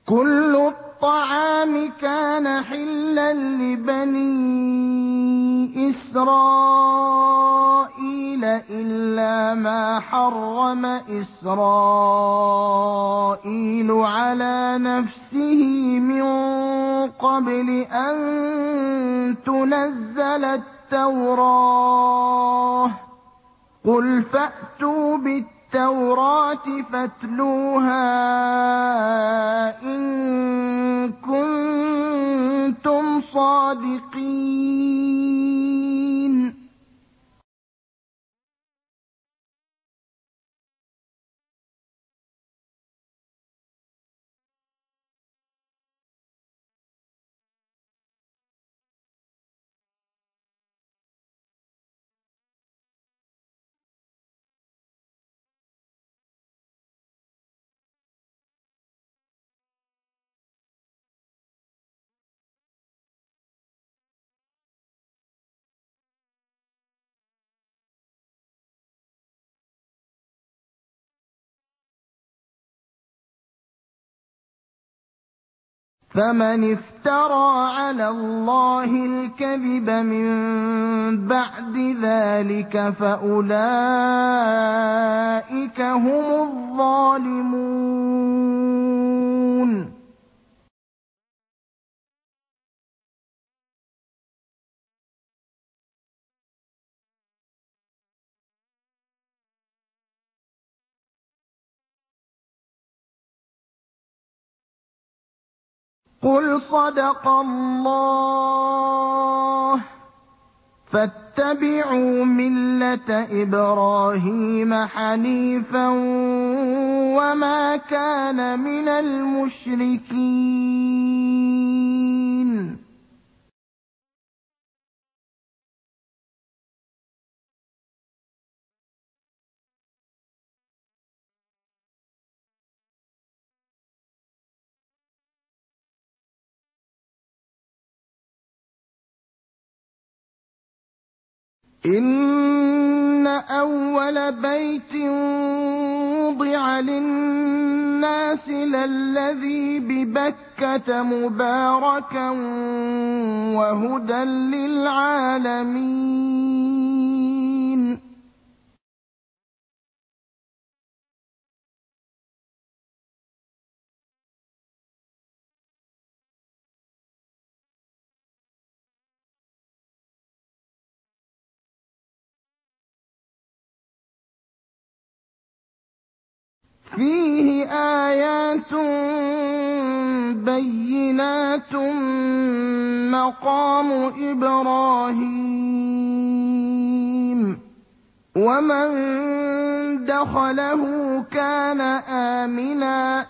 كل الطعام كان حلا لبني إسرائيل إلا ما حرم إسرائيل على نفسه من قبل أن تنزل التوراة قل فأتوا بالتوراة فاتلوها إن كنتم صادقين. فمن افترى على الله الكذب من بعد ذلك فأولئك هم الظالمون. قل صدق الله فاتبعوا ملة إبراهيم حنيفا وما كان من المشركين. إن أول بيت وضع للناس للذي ببكة مباركا وهدى للعالمين. فيه آيات بينات مقام إبراهيم ومن دخله كان آمنا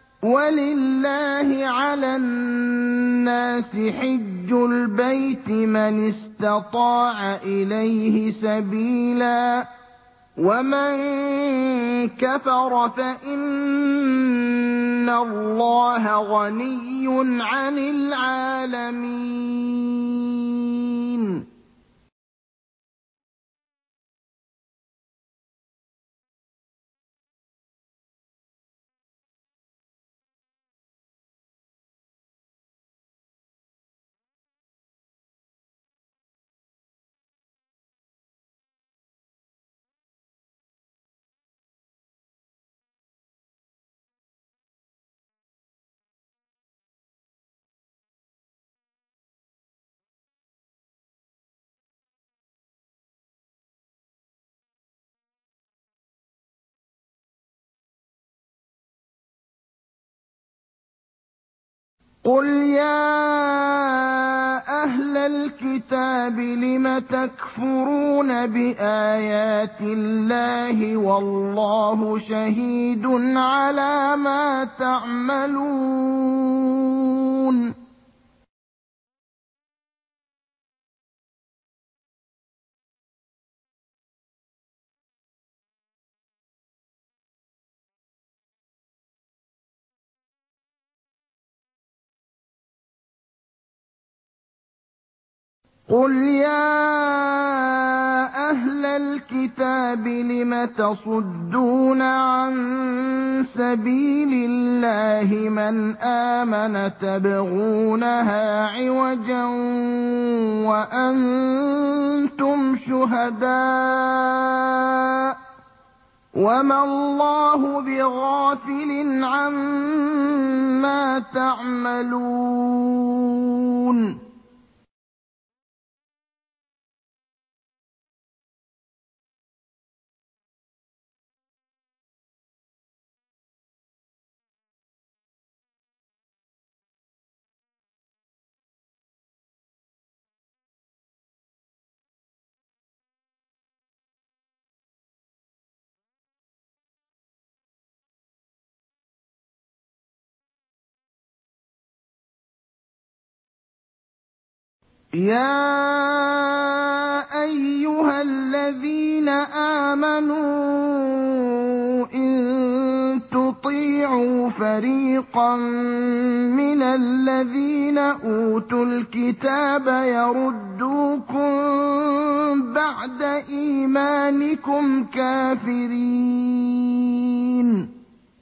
ولله على الناس حج البيت من استطاع إليه سبيلا ومن كفر فإن الله غني عن العالمين. قل يا أهل الكتاب لم تكفرون بآيات الله والله شهيد على ما تعملون. قُلْ يَا أَهْلَ الْكِتَابِ لِمَ تَصُدُّونَ عَن سَبِيلِ اللَّهِ مَنْ آمَنَ تَبْغُونَهَا عِوَجًا وَأَنتُمْ شُهَدَاءُ ۗ وَمَا اللَّهُ بِغَافِلٍ عَمَّا تَعْمَلُونَ يَا أَيُّهَا الَّذِينَ آمَنُوا إِن تُطِيعُوا فَرِيقًا مِّنَ الَّذِينَ أُوتُوا الْكِتَابَ يَرُدُّوكُم بَعْدَ إِيمَانِكُمْ كَافِرِينَ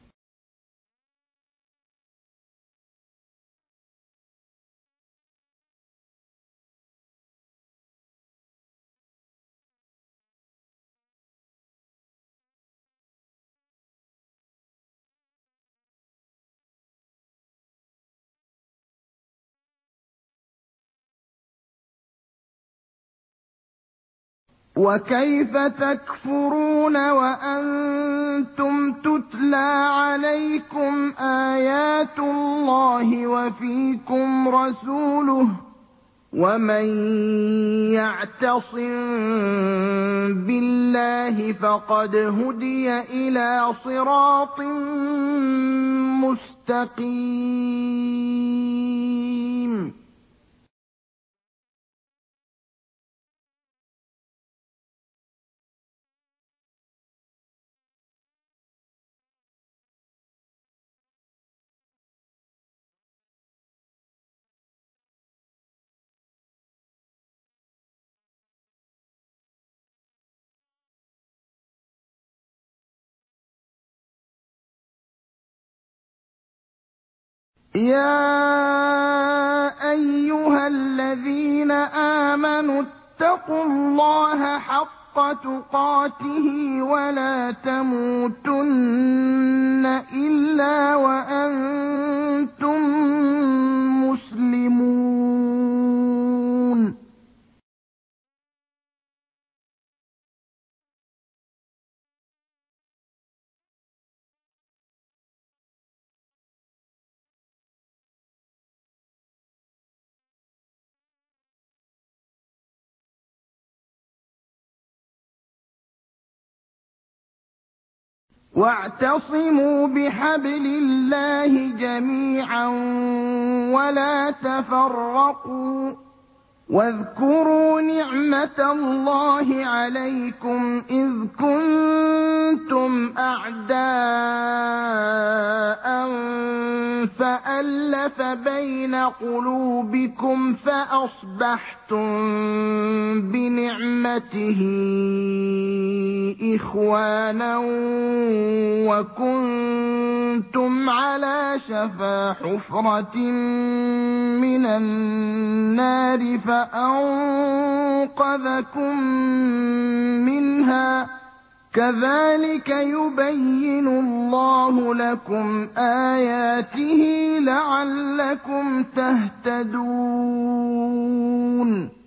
وَكَيْفَ تَكْفُرُونَ وَأَنتُمْ تُتْلَىٰ عَلَيْكُمْ آيَاتُ اللَّهِ وَفِيكُمْ رَسُولُهُ ۗ وَمَن يَعْتَصِم بِاللَّهِ فَقَدْ هُدِيَ إِلَىٰ صِرَاطٍ مُّسْتَقِيمٍ يَا أَيُّهَا الَّذِينَ آمَنُوا اتَّقُوا اللَّهَ حَقَّ تُقَاتِهِ وَلَا تَمُوتُنَّ إِلَّا وَأَنتُم مُّسْلِمُونَ وَاعْتَصِمُوا بِحَبْلِ اللَّهِ جَمِيعًا وَلَا تَفَرَّقُوا ۚ وَاذْكُرُوا نِعْمَةَ اللَّهِ عَلَيْكُمْ إِذْ كُنتُمْ أَعْدَاءً فَأَلَّفَ بَيْنَ قُلُوبِكُمْ فَأَصْبَحْتُم بِنِعْمَتِهِ إِخْوَانًا وَكُنتُمْ عَلَىٰ شَفَا حُفْرَةٍ مِّنَ النَّارِ فَأَنقَذَكُم مِّنْهَا ۗ كَذَٰلِكَ يُبَيِّنُ اللَّهُ لَكُمْ آيَاتِهِ لَعَلَّكُمْ تَهْتَدُونَ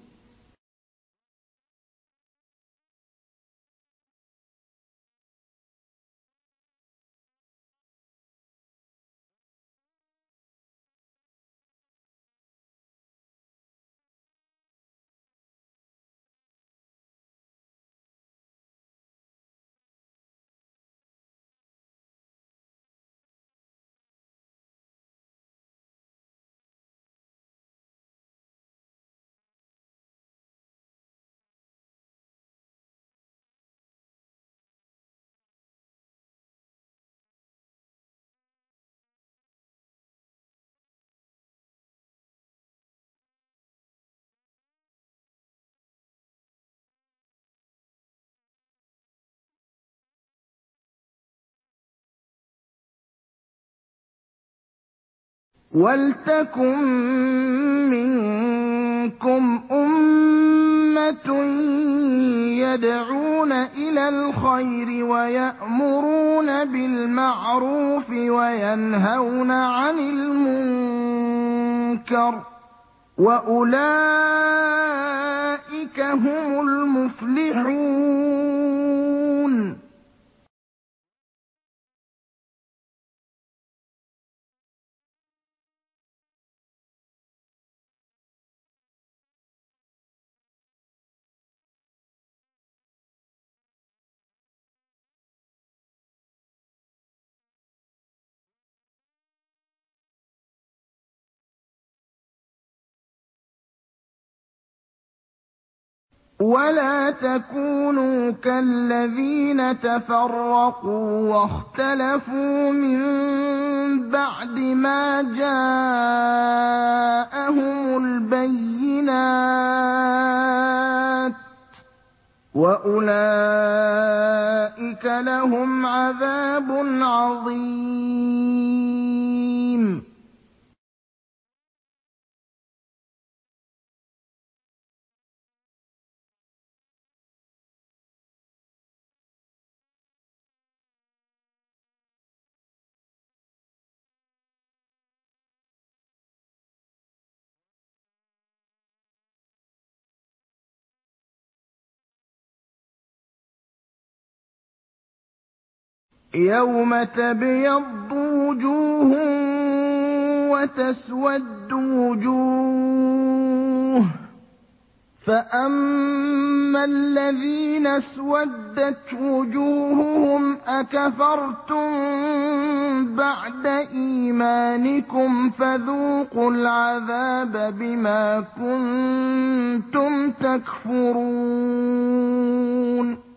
وَلْتَكُن مِّنكُمْ أُمَّةٌ يَدْعُونَ إِلَى الْخَيْرِ وَيَأْمُرُونَ بِالْمَعْرُوفِ وَيَنْهَوْنَ عَنِ الْمُنكَرِ ۚ وَأُولَٰئِكَ هُمُ الْمُفْلِحُونَ. وَلَا تَكُونُوا كَالَّذِينَ تَفَرَّقُوا وَاخْتَلَفُوا مِن بَعْدِ مَا جَاءَهُمُ الْبَيِّنَاتُ ۚ وَأُولَٰئِكَ لَهُمْ عَذَابٌ عَظِيمٌ. يَوْمَ تَبْيَضُّ وُجُوهٌ وَتَسْوَدُّ وُجُوهٌ ۚ فَأَمَّا الَّذِينَ اسْوَدَّتْ وُجُوهُهُمْ أَكَفَرْتُم بَعْدَ إِيمَانِكُمْ فَذُوقُوا الْعَذَابَ بِمَا كُنتُمْ تَكْفُرُونَ.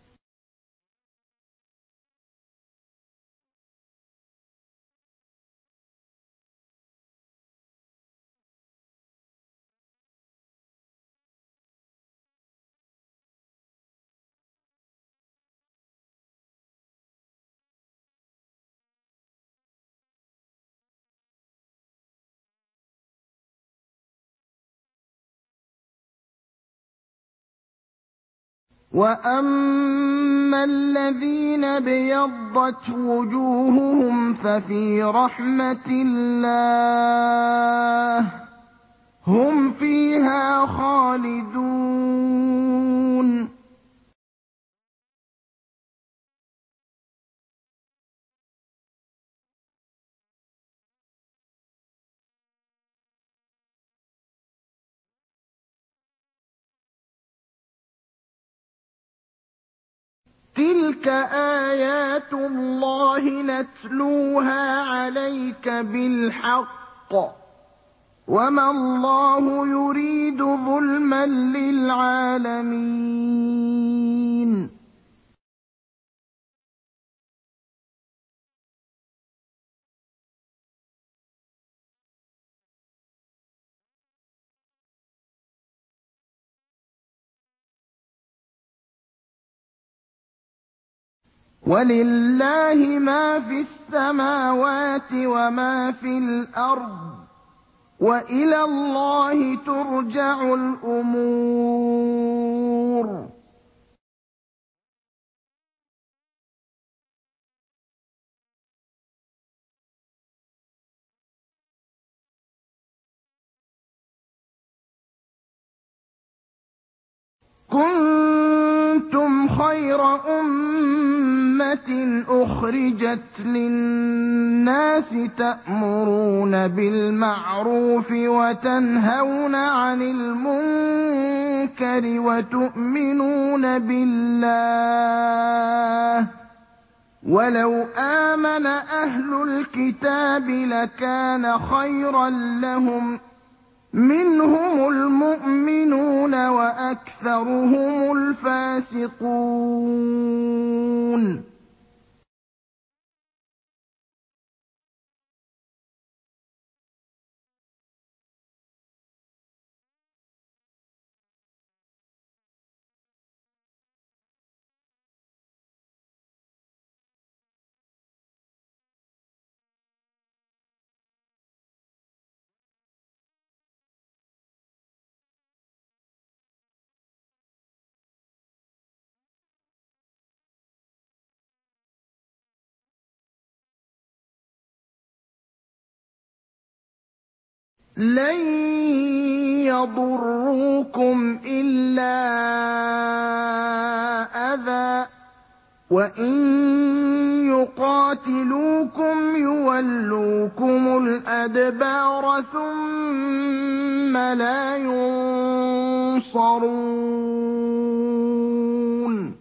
وَأَمَّا الَّذِينَ ابْيَضَّتْ وُجُوهُهُمْ فَفِي رَحْمَةِ اللَّهِ هُمْ فِيهَا خَالِدُونَ. تِلْكَ آيَاتُ اللَّهِ نَتْلُوهَا عَلَيْكَ بِالْحَقِّ ۚ وَمَا اللَّهُ يُرِيدُ ظُلْمًا لِّلْعَالَمِينَ. وَلِلَّهِ مَا فِي السَّمَاوَاتِ وَمَا فِي الْأَرْضِ ۚ وَإِلَى اللَّهِ تُرْجَعُ الْأُمُورُ. كُنتُمْ خَيْرَ أُمَّةٍ أُخْرِجَتْ لِلنَّاسِ تَأْمُرُونَ بِالْمَعْرُوفِ وَتَنْهَوْنَ عَنِ الْمُنكَرِ وَتُؤْمِنُونَ بِاللَّهِ ۚ وَلَوْ آمَنَ أَهْلُ الْكِتَابِ لَكَانَ خَيْرًا لَّهُم ۚ مِّنْهُمُ الْمُؤْمِنُونَ وَأَكْثَرُهُمُ الْفَاسِقُونَ. لن يضروكم إلا أذى وإن يقاتلوكم يولوكم الأدبار ثم لا ينصرون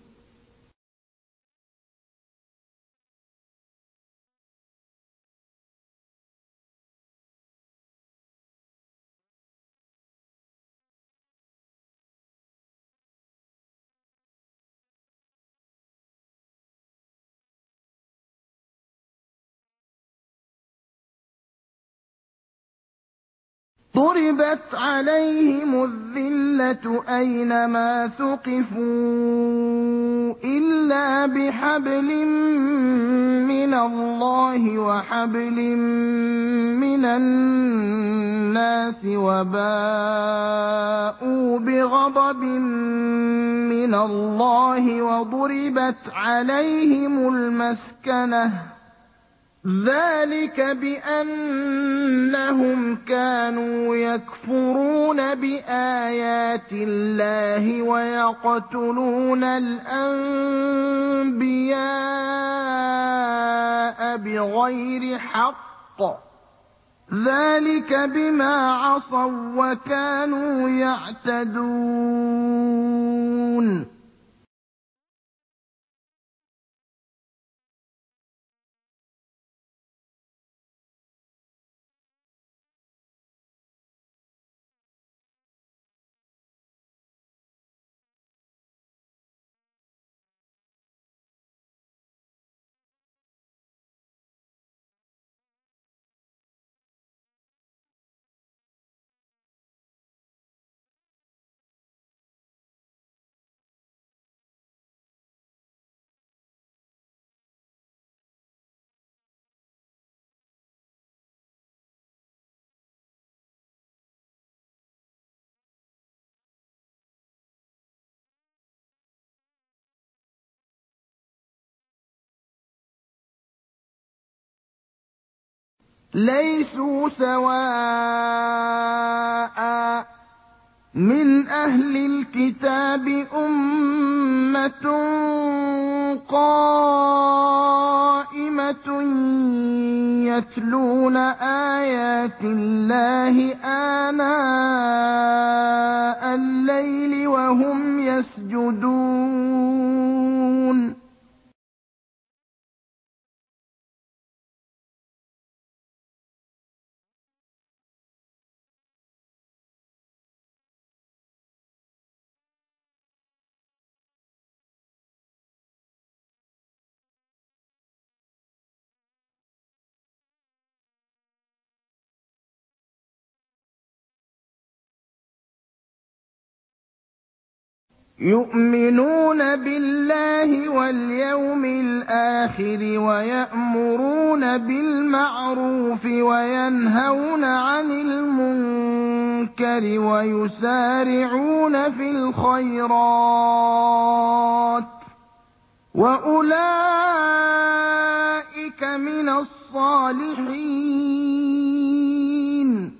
ضربت عليهم الذلة أينما ثقفوا إلا بحبل من الله وحبل من الناس وباءوا بغضب من الله وضربت عليهم المسكنة ذلك بأنهم كانوا يكفرون بآيات الله ويقتلون الأنبياء بغير حق ذلك بما عصوا وكانوا يعتدون ليسوا سواء من أهل الكتاب أمة قائمة يتلون آيات الله آناء الليل وهم يسجدون يؤمنون بالله واليوم الآخر ويأمرون بالمعروف وينهون عن المنكر ويسارعون في الخيرات وأولئك من الصالحين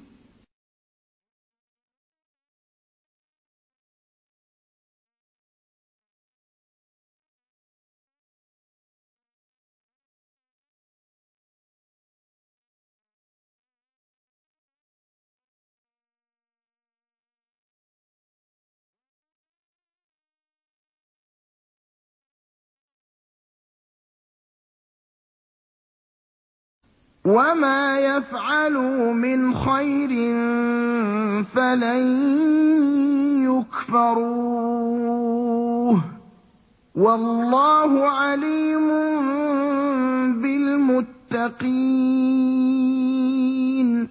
وما يفعلوا من خير فلن يكفروه والله عليم بالمتقين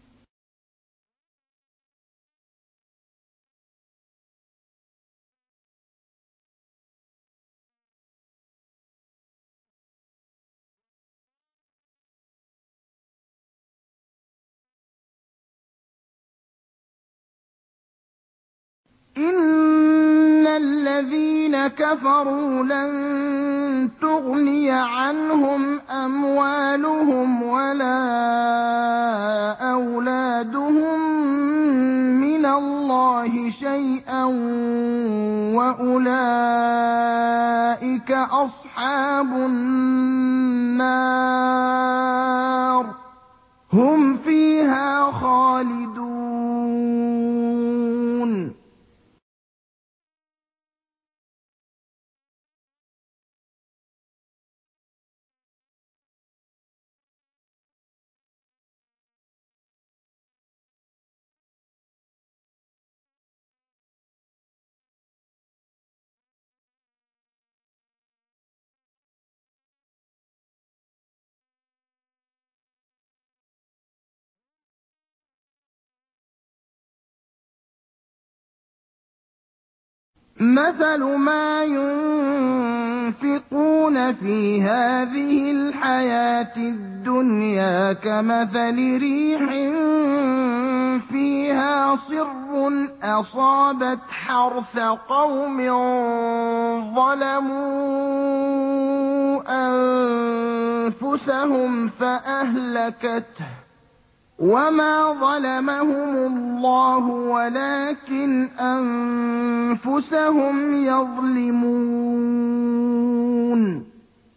إن الذين كفروا لن تغني عنهم أموالهم ولا أولادهم وَأُولَٰئِكَ أَصْحَابُ النَّارِ ۖ هُمْ فِيهَا خَالِدُونَ مَثَلُ مَا يُنفِقُونَ فِي هَٰذِهِ الْحَيَاةِ الدُّنْيَا كَمَثَلِ رِيحٍ فِيهَا صِرٌّ أَصَابَتْ حَرْثَ قَوْمٍ ظَلَمُوا أَنفُسَهُمْ فَأَهْلَكَتْهُ ۚ وَمَا ظَلَمَهُمُ اللَّهُ وَلَٰكِنْ أَنفُسَهُمْ يَظْلِمُونَ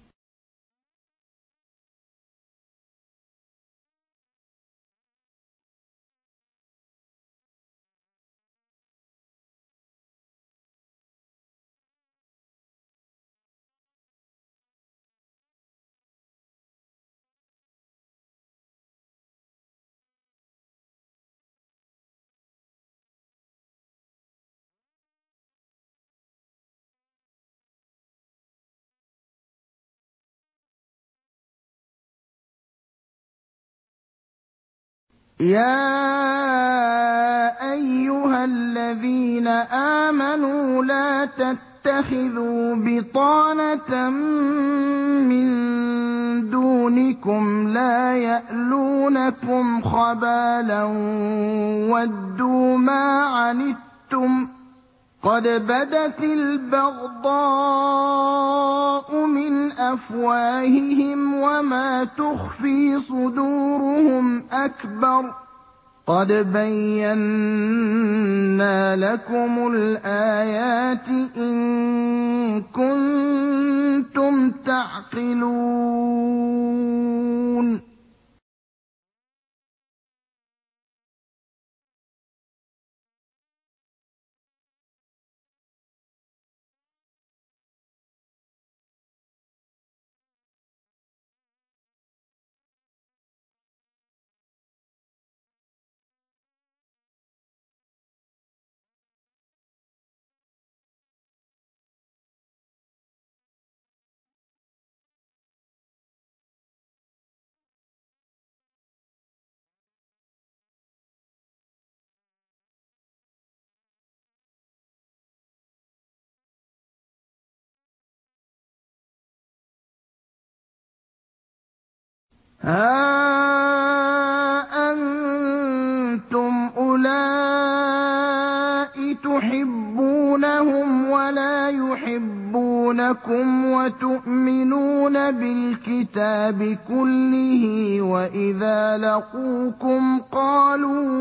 يَا أَيُّهَا الَّذِينَ آمَنُوا لَا تَتَّخِذُوا بِطَانَةً مِّن دُونِكُمْ لَا يَأْلُونَكُمْ خَبَالًا وَدُّوا مَا عَنِتُّمْ ۖ قَدْ بَدَتِ الْبَغْضَاءُ مِنْ أَفْوَاهِهِمْ وَمَا تُخْفِي صُدُورُهُمْ أَكْبَرُ ۚ قَدْ بَيَّنَّا لَكُمُ الْآيَاتِ إِن كُنتُمْ تَعْقِلُونَ هَا أَنتُمْ أُولَاءِ تُحِبُّونَهُمْ وَلَا يُحِبُّونَكُمْ وَتُؤْمِنُونَ بِالْكِتَابِ كُلِّهِ وَإِذَا لَقُوكُمْ قَالُوا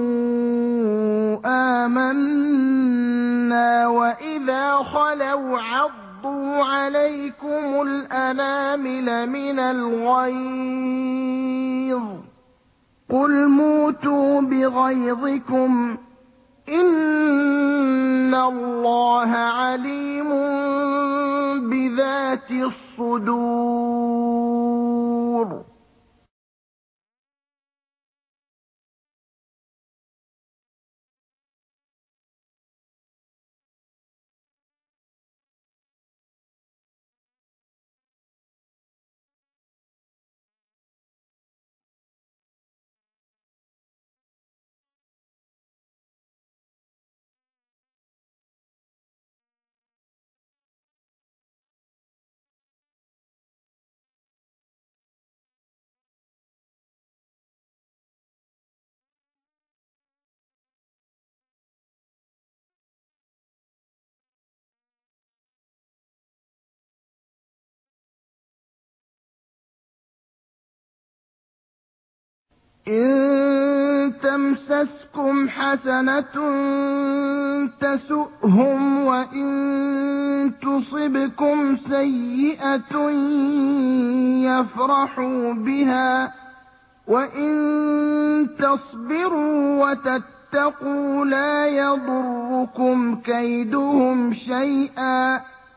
آمَنَّا وَإِذَا خَلَوْا عَضُّوا عَلَيْكُمُ الْأَنَامِلَ مِنَ الْغَيْظِ ۚ قُلْ مُوتُوا بِغَيْظِكُمْ ۗ إِنَّ اللَّهَ عَلِيمٌ بِذَاتِ الصُّدُورِ إِن تمسسكم حسنة تسؤهم وإن تصبكم سيئة يفرحوا بها وإن تصبروا وتتقوا لا يضركم كيدهم شيئا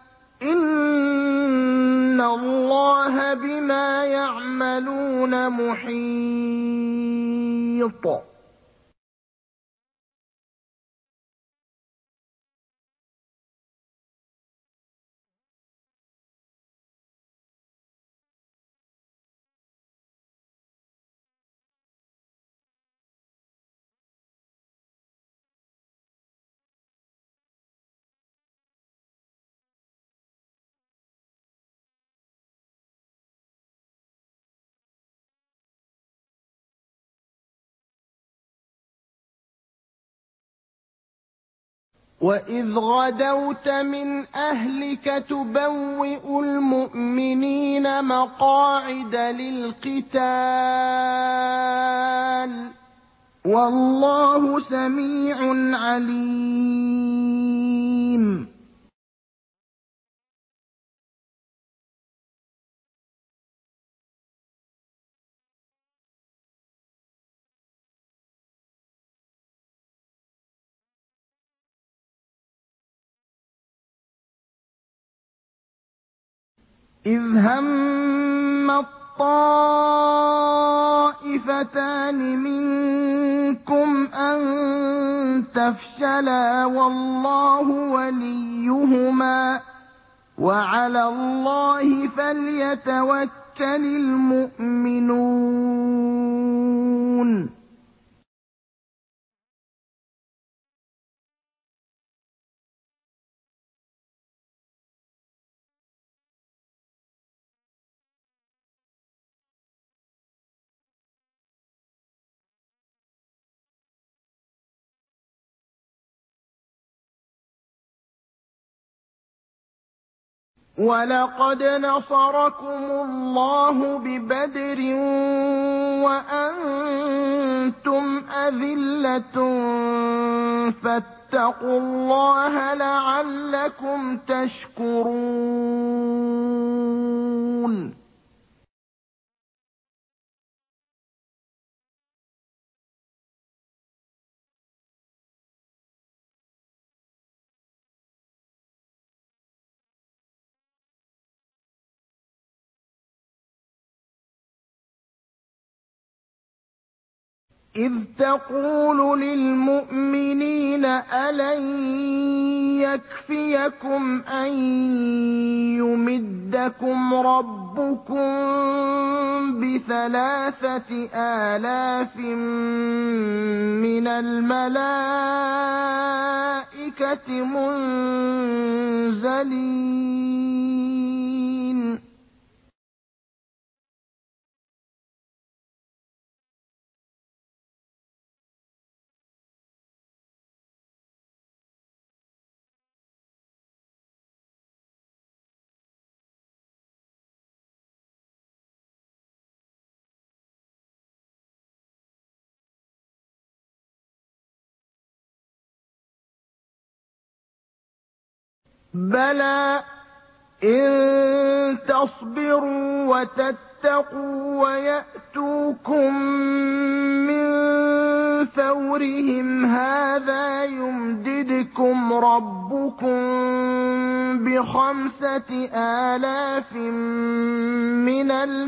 إن الله بما يعملون محيط. وإذ غدوت من أهلك تبوئ المؤمنين مقاعد للقتال والله سميع عليم. إذ هم الطائفتان منكم أن تفشلا والله وليهما وعلى الله فليتوكل المؤمنون. ولقد نصركم الله ببدر وأنتم أذلة فاتقوا الله لعلكم تشكرون. إذ تقول للمؤمنين ألن يكفيكم أن يمدكم ربكم ب3,000 من الملائكة منزلين. بلى إن تصبروا وتتقوا ويأتوكم من فورهم هذا يمددكم ربكم ب5,000 من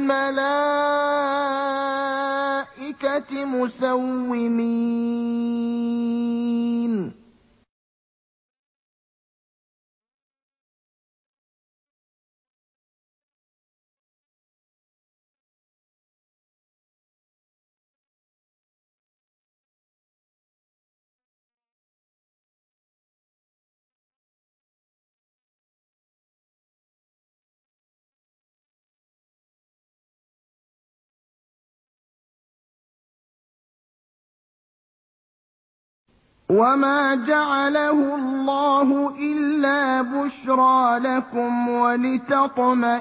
الملائكة مسومين. وما جعله الله إلا بشرى لكم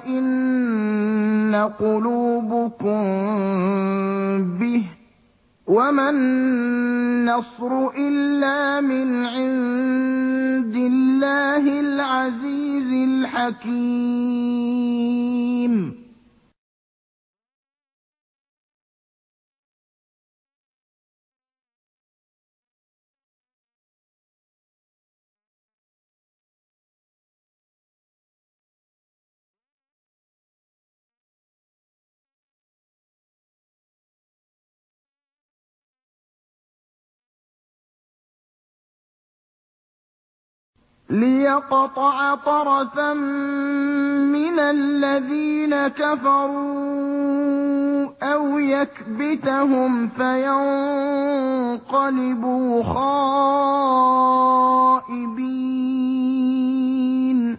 ولتطمئن قلوبكم به وَمَا النَّصْرُ إِلَّا مِنْ عِندِ اللَّهِ الْعَزِيزِ الْحَكِيمِ. لِيَقْطَعَ طَرَفًا مِّنَ الَّذِينَ كَفَرُوا أَوْ يَكْبِتَهُمْ فَيَنقَلِبُوا خَائِبِينَ.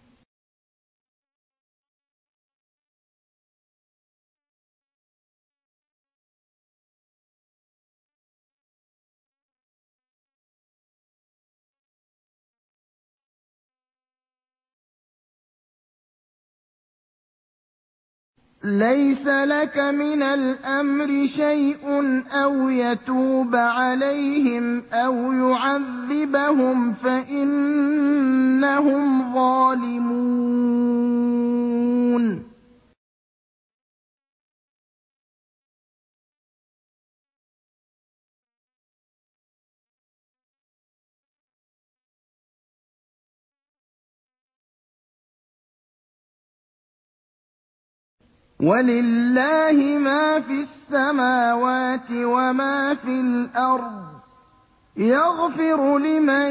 لَيْسَ لَكَ مِنَ الْأَمْرِ شَيْءٌ أَوْ يَتُوبَ عَلَيْهِمْ أَوْ يُعَذِّبَهُمْ فَإِنَّهُمْ ظَالِمُونَ. وَلِلَّهِ مَا فِي السَّمَاوَاتِ وَمَا فِي الْأَرْضِ ۚ يَغْفِرُ لِمَن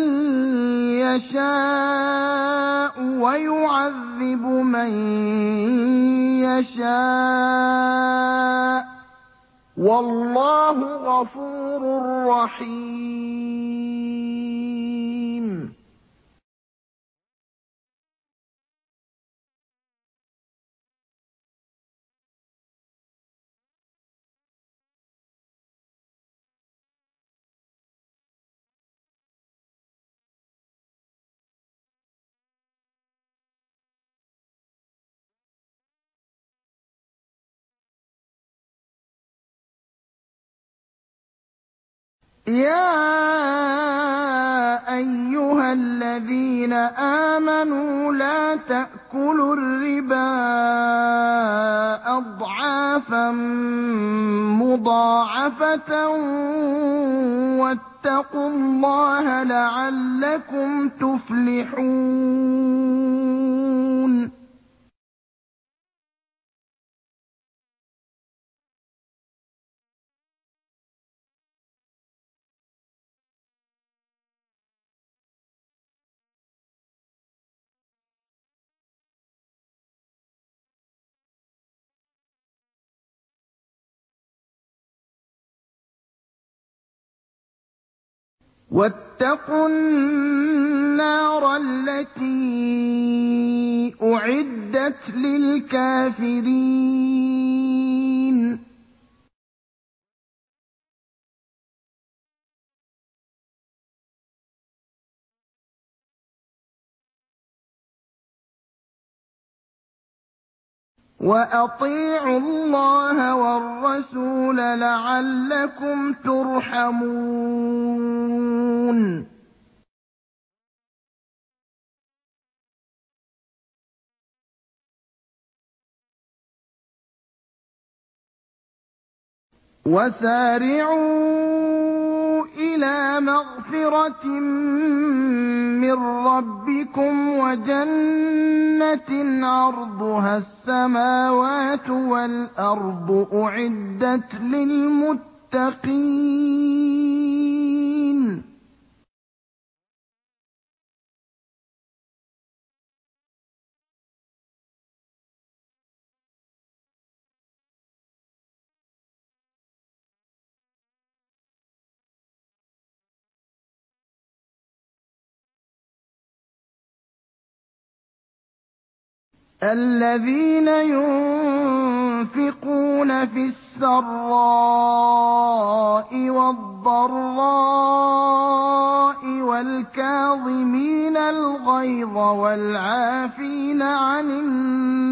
يَشَاءُ وَيُعَذِّبُ مَن يَشَاءُ ۚ وَاللَّهُ غَفُورٌ رَّحِيمٌ. يَا أَيُّهَا الَّذِينَ آمَنُوا لَا تَأْكُلُوا الرِّبَا أَضْعَافًا مُّضَاعَفَةً وَاتَّقُوا اللَّهَ لَعَلَّكُمْ تُفْلِحُونَ. وَاتَّقُوا النَّارَ الَّتِي أُعِدَّتْ لِلْكَافِرِينَ. وَأَطِيعُوا اللَّهَ وَالرَّسُولَ لَعَلَّكُمْ تُرْحَمُونَ. وَسَارِعُوا إِلَىٰ مَغْفِرَةٍ مِّن رَّبِّكُمْ وَجَنَّةٍ عَرْضُهَا السَّمَاوَاتُ وَالْأَرْضُ أُعِدَّتْ لِلْمُتَّقِينَ. الَّذِينَ يُنفِقُونَ فِي السَّرَّاءِ وَالضَّرَّاءِ وَالْكَاظِمِينَ الْغَيْظَ وَالْعَافِينَ عَنِ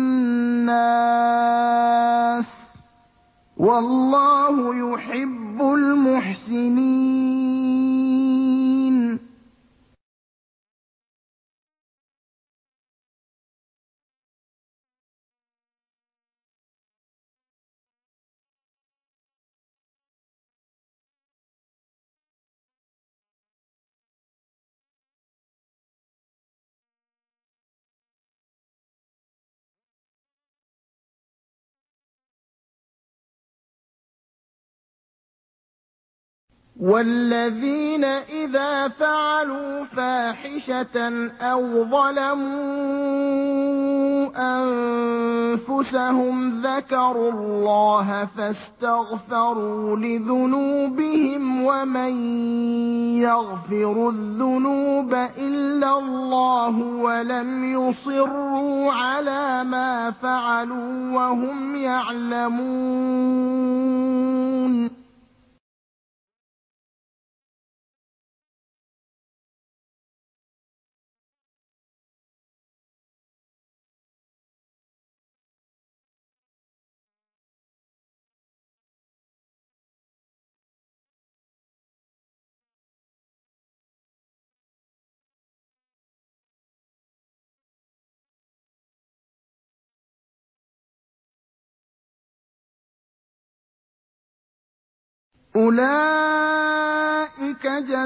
النَّاسِ ۗ وَاللَّهُ يُحِبُّ وَالَّذِينَ إِذَا فَعَلُوا فَاحِشَةً أَوْ ظَلَمُوا أَنفُسَهُمْ ذَكَرُوا اللَّهَ فَاسْتَغْفَرُوا لِذُنُوبِهِمْ وَمَن يَغْفِرُ الذُّنُوبَ إِلَّا اللَّهُ وَلَمْ يُصِرُّوا عَلَىٰ مَا فَعَلُوا وَهُمْ يَعْلَمُونَ أُولَٰئِكَ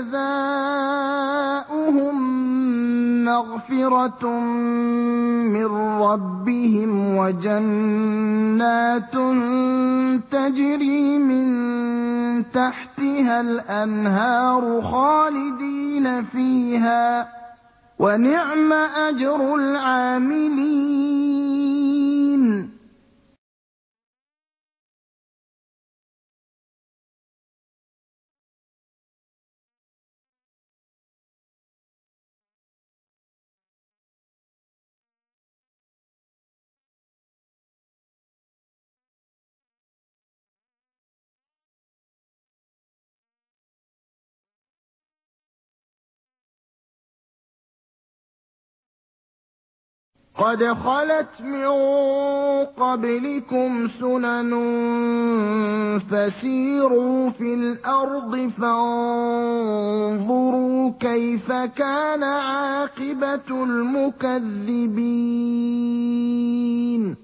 جَزَاؤُهُم مَّغْفِرَةٌ مِّن رَّبِّهِمْ وَجَنَّاتٌ تَجْرِي مِن تَحْتِهَا الْأَنْهَارُ خَالِدِينَ فِيهَا ۚ وَنِعْمَ أَجْرُ الْعَامِلِينَ قَدْ خَلَتْ مِن قَبْلِكُمْ سُنَنٌ فَسِيرُوا فِي الْأَرْضِ فَانظُرُوا كَيْفَ كَانَ عَاقِبَةُ الْمُكَذِّبِينَ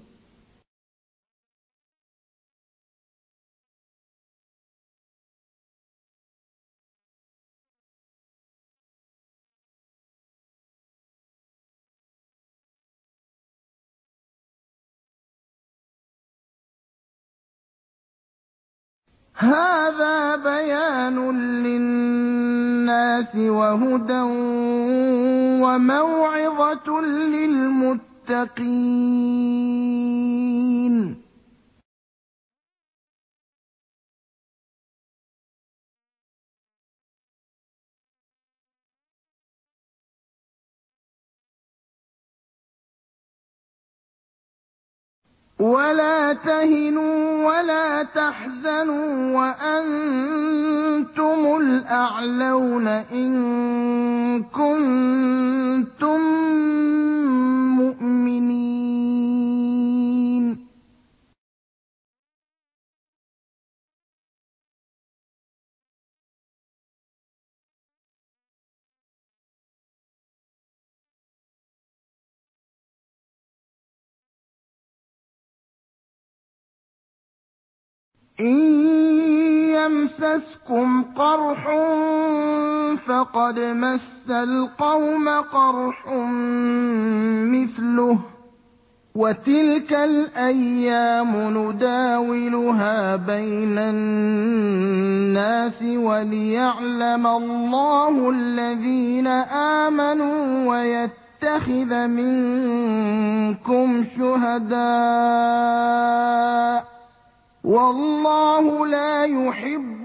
هَٰذَا بَيَانٌ لِّلنَّاسِ وَهُدًى وَمَوْعِظَةٌ لِّلْمُتَّقِينَ وَلَا تَهِنُوا وَلَا تَحْزَنُوا وَأَنتُمُ الْأَعْلَوْنَ إِن كُنتُم مُّؤْمِنِينَ إِن يَمْسَسْكُمْ قَرْحٌ فَقَدْ مَسَّ الْقَوْمَ قَرْحٌ مِّثْلُهُ ۚ وَتِلْكَ الْأَيَّامُ نُدَاوِلُهَا بَيْنَ النَّاسِ وَلِيَعْلَمَ اللَّهُ الَّذِينَ آمَنُوا وَيَتَّخِذَ مِنكُمْ شُهَدَاءَ ۗ وَاللَّهُ لَا يُحِبُّ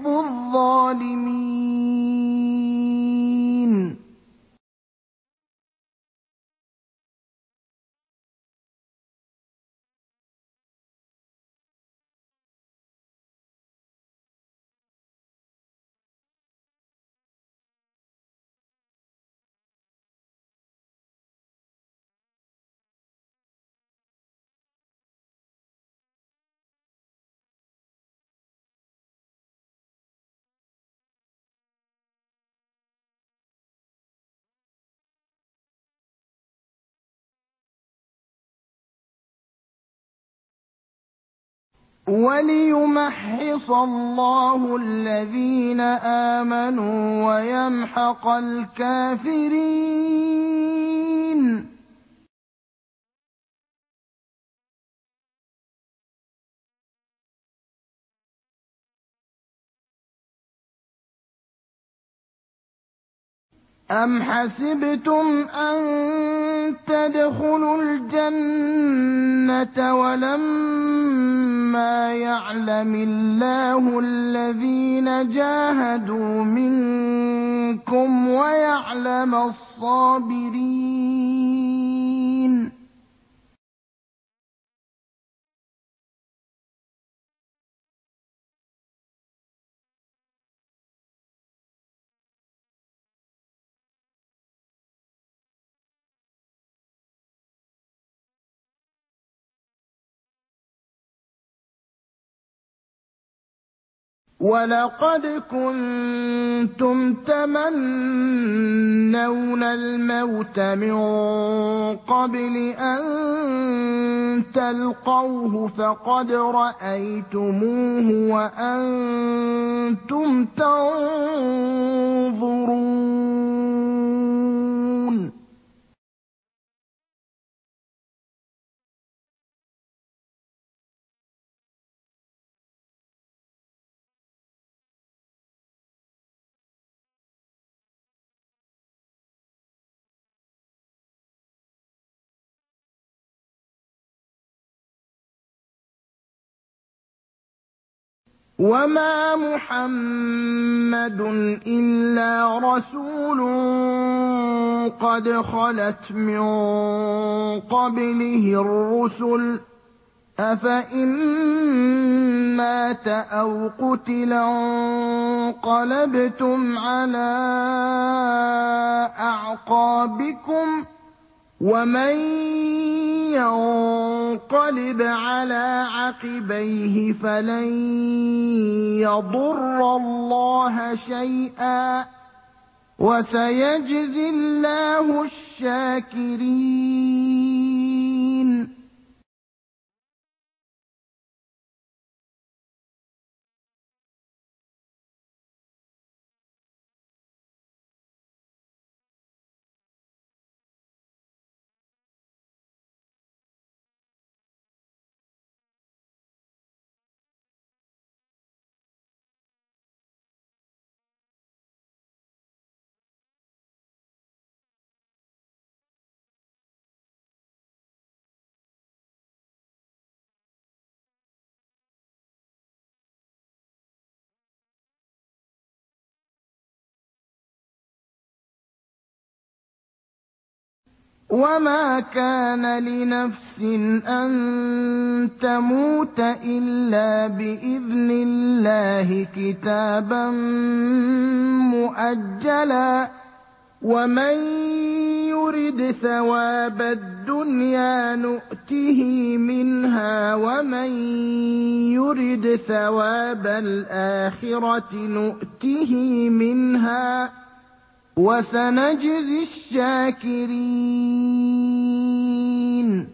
الظَّالِمِينَ وَلِيُمَحِّصَ اللَّهُ الَّذِينَ آمَنُوا وَيَمْحَقَ الْكَافِرِينَ أَمْ حَسِبْتُمْ أَن تَدْخُلُوا الْجَنَّةَ وَلَمَّا يَعْلَمِ اللَّهُ الَّذِينَ جَاهَدُوا مِنكُمْ وَيَعْلَمَ الصَّابِرِينَ وَلَقَدْ كُنتُمْ تَمَنَّوْنَ الْمَوْتَ مِن قَبْلِ أَن تَلْقَوْهُ فَقَدْ رَأَيْتُمُوهُ وَأَنتُمْ تَنظُرُونَ وَمَا مُحَمَّدٌ إِلَّا رَسُولٌ قَدْ خَلَتْ مِن قَبْلِهِ الرُّسُلُ ۚ أَفَإِن مَّاتَ أَوْ قُتِلَ انقَلَبْتُمْ عَلَىٰ أَعْقَابِكُمْ ۚ وَمَن يَنقَلِبْ عَلَىٰ عَقِبَيْهِ فَلَن يَضُرَّ اللَّهَ شَيْئًا ۗ وَسَيَجْزِي اللَّهُ الشَّاكِرِينَ وَمَا كَانَ لِنَفْسٍ أَن تَمُوتَ إِلَّا بِإِذْنِ اللَّهِ كِتَابًا مُّؤَجَّلًا ۗ وَمَن يُرِدْ ثَوَابَ الدُّنْيَا نُؤْتِهِ مِنْهَا وَمَن يُرِدْ ثَوَابَ الْآخِرَةِ نُؤْتِهِ مِنْهَا ۚ وَسَنَجْزِي الشَّاكِرِينَ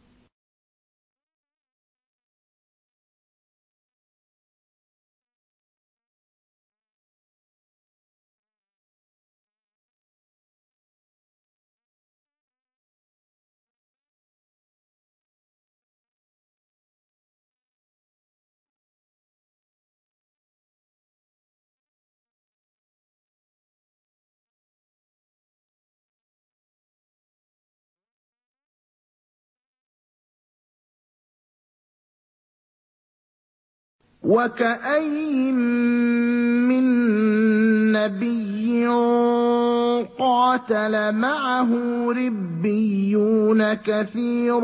وَكَأَيِّن مِّن نَّبِيٍّ قَاتَلَ مَعَهُ رِبِّيُّونَ كَثِيرٌ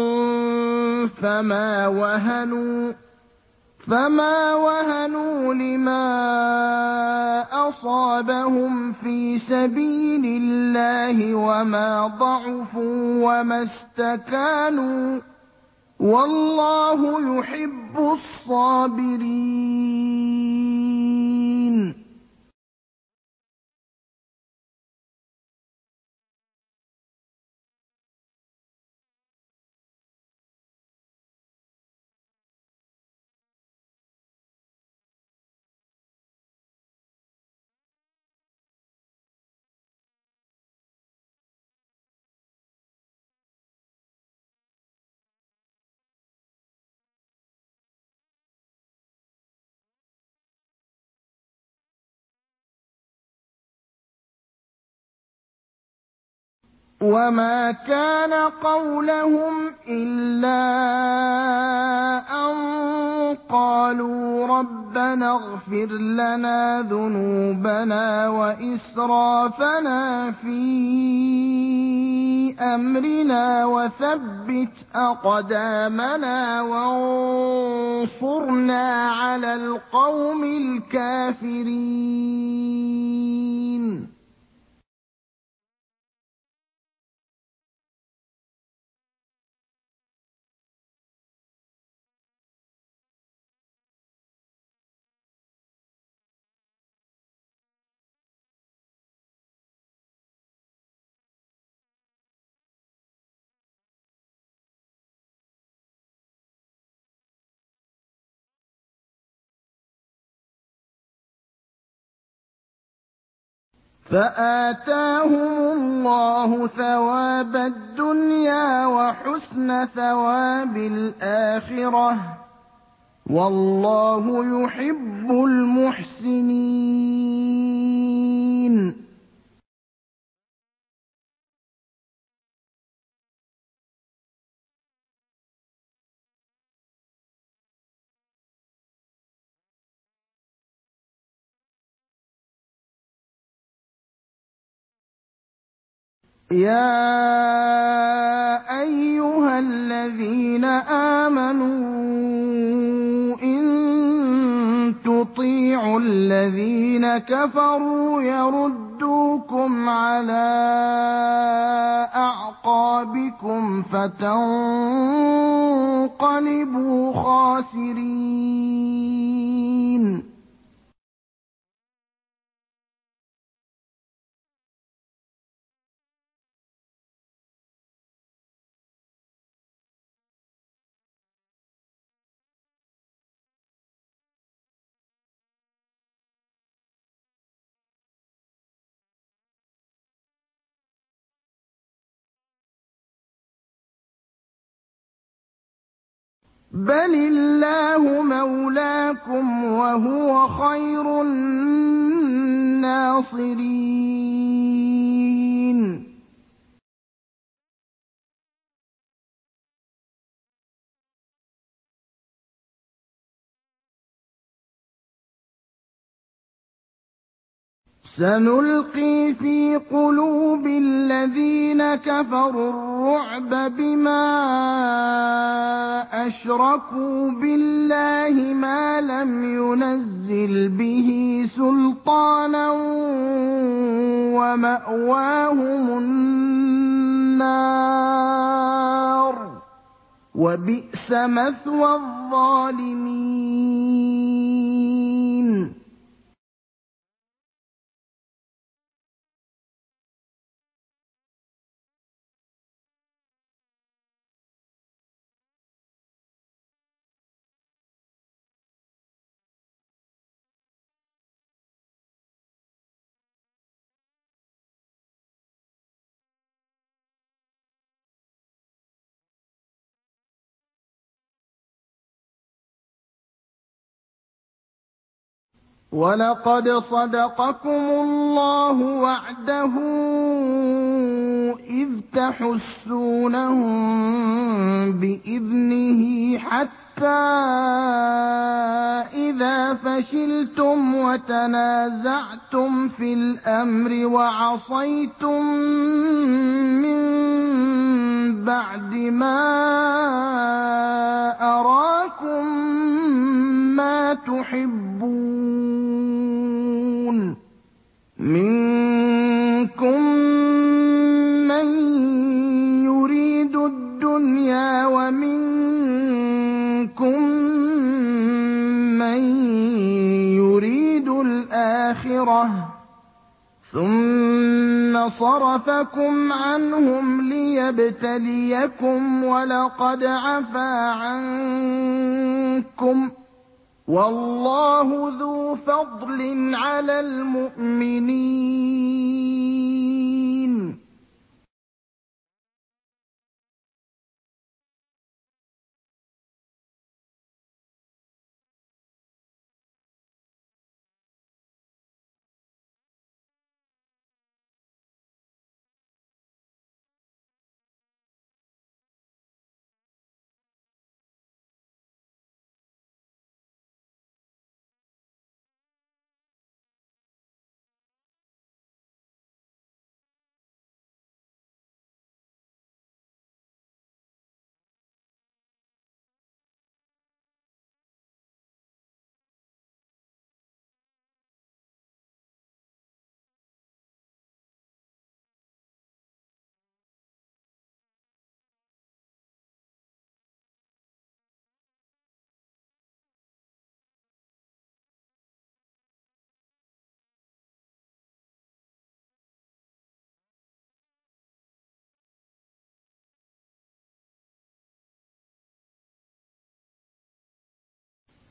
فَمَا وَهَنُوا لِمَا أَصَابَهُمْ فِي سَبِيلِ اللَّهِ وَمَا ضَعُفُوا وَمَا اسْتَكَانُوا ۗ وَاللَّهُ يُحِبُّ الصَّابِرِينَ وما كان قولهم إلا أن قالوا ربنا اغفر لنا ذنوبنا وإسرافنا في أمرنا وثبت أقدامنا وانصرنا على القوم الكافرين. فآتاهم الله ثواب الدنيا وحسن ثواب الآخرة والله يحب المحسنين. يا أيها الذين آمنوا إن تطيعوا الذين كفروا يردوكم على أعقابكم فتنقلبوا خاسرين. بل الله مولاكم وهو خير الناصرين. سنلقي في قلوب الذين كفروا الرعب بما أشركوا بالله ما لم ينزل به سلطانا ومأواهم النار وبئس مثوى الظالمين. وَلَقَدْ صَدَقَكُمُ اللَّهُ وَعْدَهُ إِذْ تَحُسُّونَهُم بِإِذْنِهِ حَتَّىٰ إِذَا فَشِلْتُمْ وَتَنَازَعْتُمْ فِي الْأَمْرِ وَعَصَيْتُم مِّن بَعْدِ مَا أَرَاكُم مَّا تُحِبُّونَ مِنكُم مَّن يُرِيدُ الدُّنْيَا وَمِنكُم مَّن يُرِيدُ الْآخِرَةَ ثُمَّ صَرَفَكُمْ عَنْهُمْ لِيَبْتَلِيَكُمْ وَلَقَدْ عَفَا عَنكُمْ وَاللَّهُ ذُو فَضْلٍ عَلَى الْمُؤْمِنِينَ.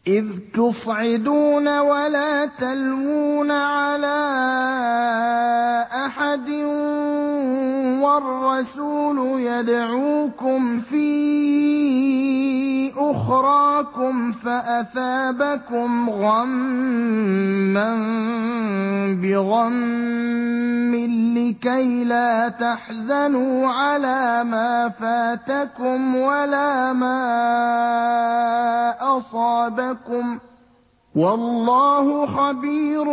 إذ تصعدون ولا تلوون على أحد والرسول يدعوكم في أخراكم فأثابكم غما بغم لكي لا تحزنوا على ما فاتكم ولا ما أصابكم والله خبير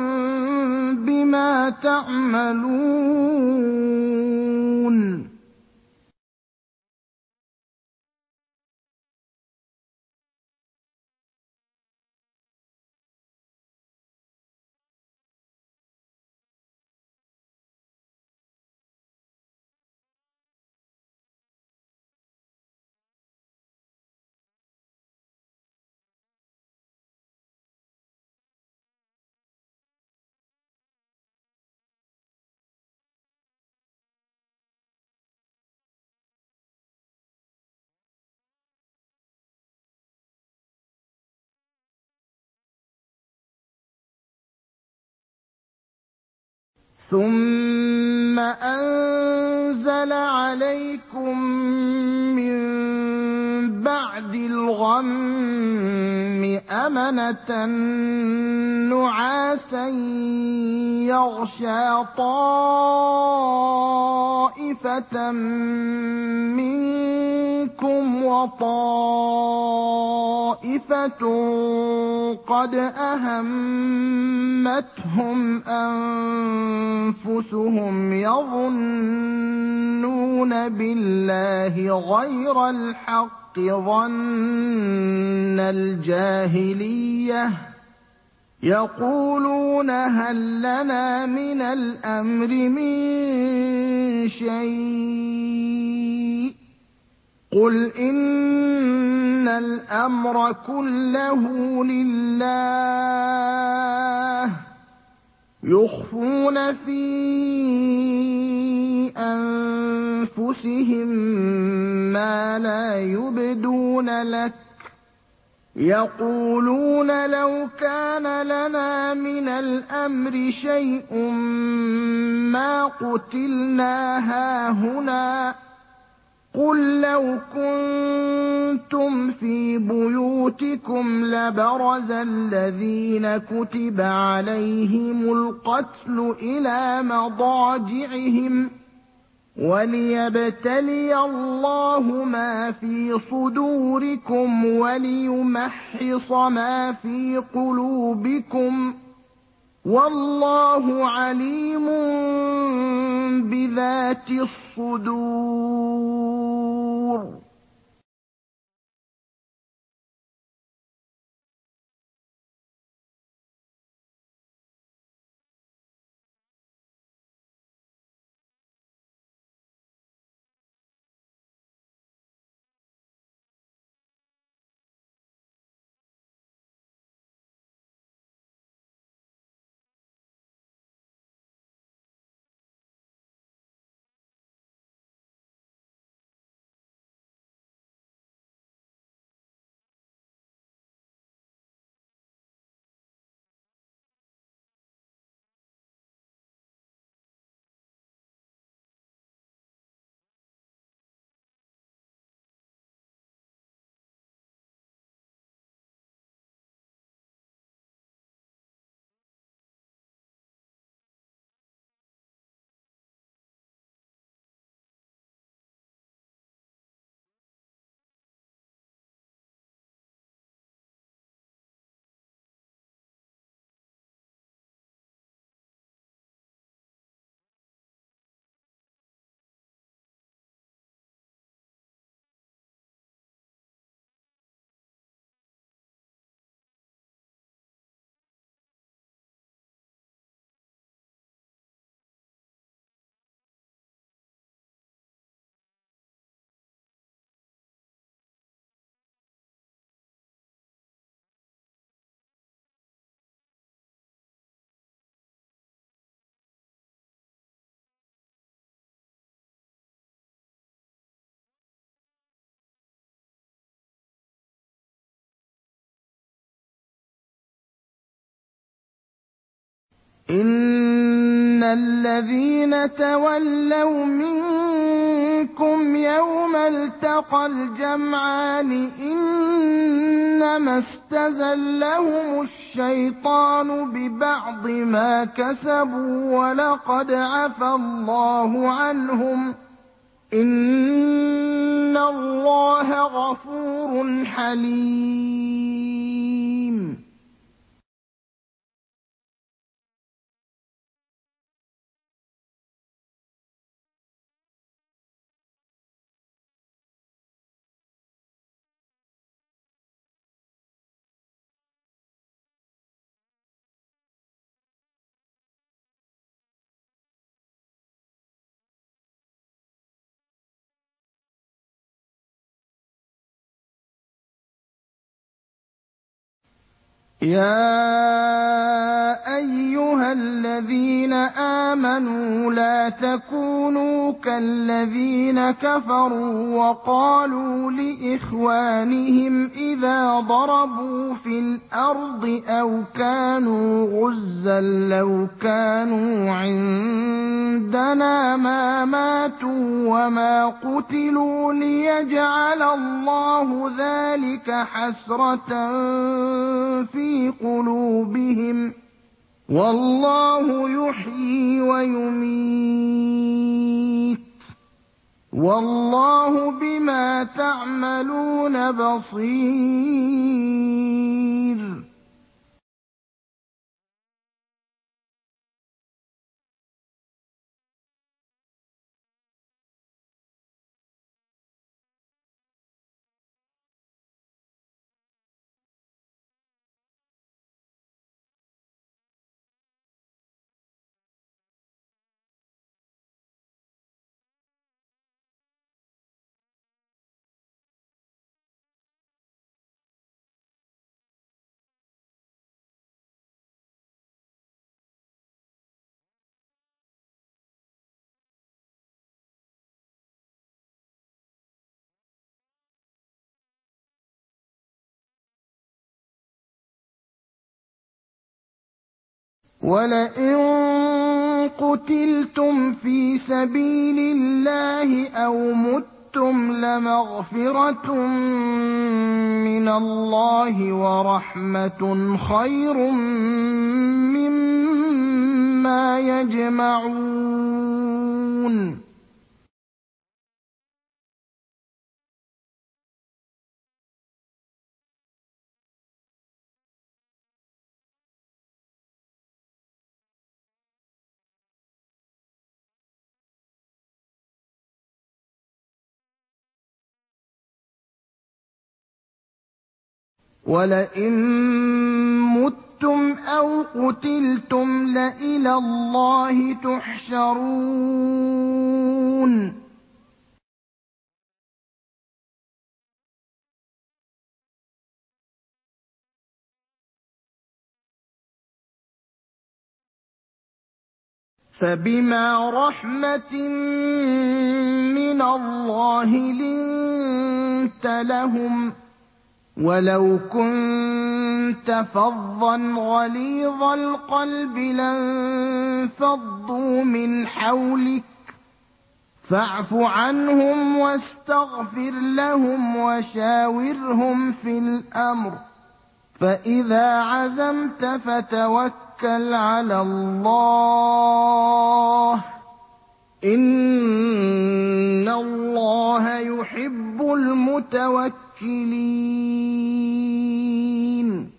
بما تعملون ثم أنزل عليكم من بعد الغم أمنة نعاسا يغشى طائفة منكم وطائفة قد أهمتهم أنفسهم يظنون بالله غير الحق ظن الجاهلية يقولون هل لنا من الأمر من شيء قل إن الأمر كله لله يخفون في أنفسهم ما لا يبدون لك يقولون لو كان لنا من الأمر شيء ما قتلنا هاهنا قل لو كنتم في بيوتكم لبرز الذين كتب عليهم القتل إلى مضاجعهم وليبتلي الله ما في صدوركم وليمحص ما في قلوبكم والله عليم بذات الصدور الذين تولوا منكم يوم التقى الجمعان إنما استزلهم الشيطان ببعض ما كسبوا ولقد عفى الله عنهم إن الله غفور حليم. يا أيها الذين آمنوا لا تكونوا كالذين كفروا وقالوا لإخوانهم إذا ضربوا في الأرض أو كانوا غزا لو كانوا عندنا ما ماتوا وما قتلوا ليجعل الله ذلك حسرة في قلوبهم والله يحيي ويميت والله بما تعملون بصير. ولئن قتلتم في سبيل الله أو متم لمغفرة من الله ورحمة خير مما يجمعون. ولئن متم أو قتلتم لإلى الله تحشرون. فبما رحمة من الله لنت لهم ولو كنت فظا غليظ القلب لانفضوا من حولك فاعف عنهم واستغفر لهم وشاورهم في الأمر فإذا عزمت فتوكل على الله إن الله يحب المتوكلين.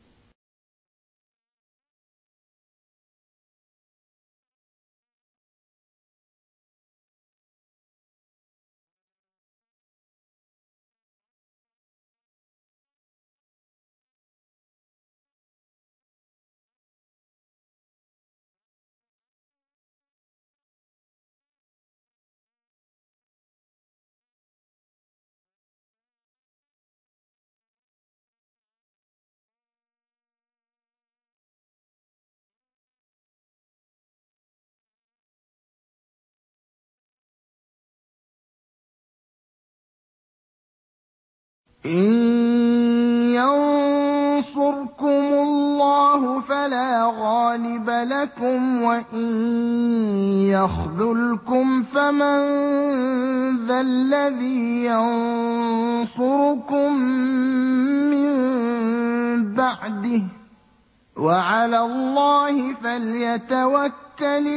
إن ينصركم الله فلا غالب غَالِبَ لَكُمْ وَإِن يَخْذُلْكُمْ فَمَن ذَا الَّذِي يَنصُرُكُم مِّن بَعْدِهِ ۗ وَعَلَى اللَّهِ فَلْيَتَوَكَّلِ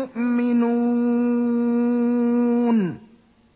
الْمُؤْمِنُونَ.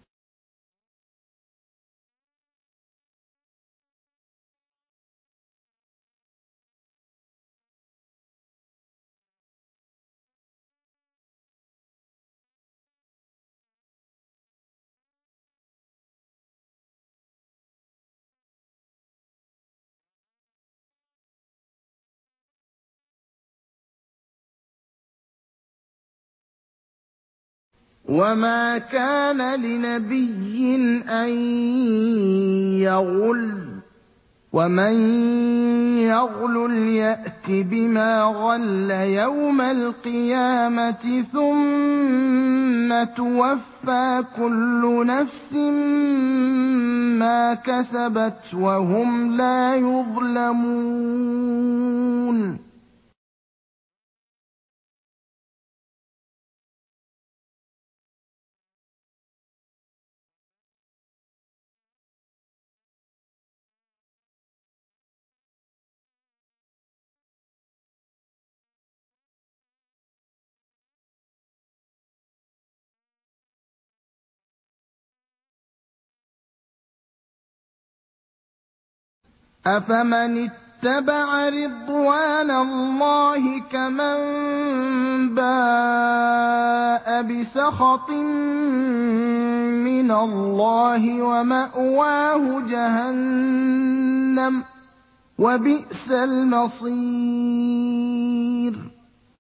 وَمَا كَانَ لِنَبِيٍّ أَن يَغُلَّ ۚ وَمَن يَغْلُلْ يَأْتِ بِمَا غَلَّ يَوْمَ الْقِيَامَةِ ثُمَّ تُوَفَّىٰ كُلُّ نَفْسٍ مَّا كَسَبَتْ وَهُمْ لَا يُظْلَمُونَ. أَفَمَنِ اتَّبَعَ رِضْوَانَ اللَّهِ كَمَن بَاءَ بِسَخَطٍ مِّنَ اللَّهِ وَمَأْوَاهُ جَهَنَّمُ ۚ وَبِئْسَ الْمَصِيرُ.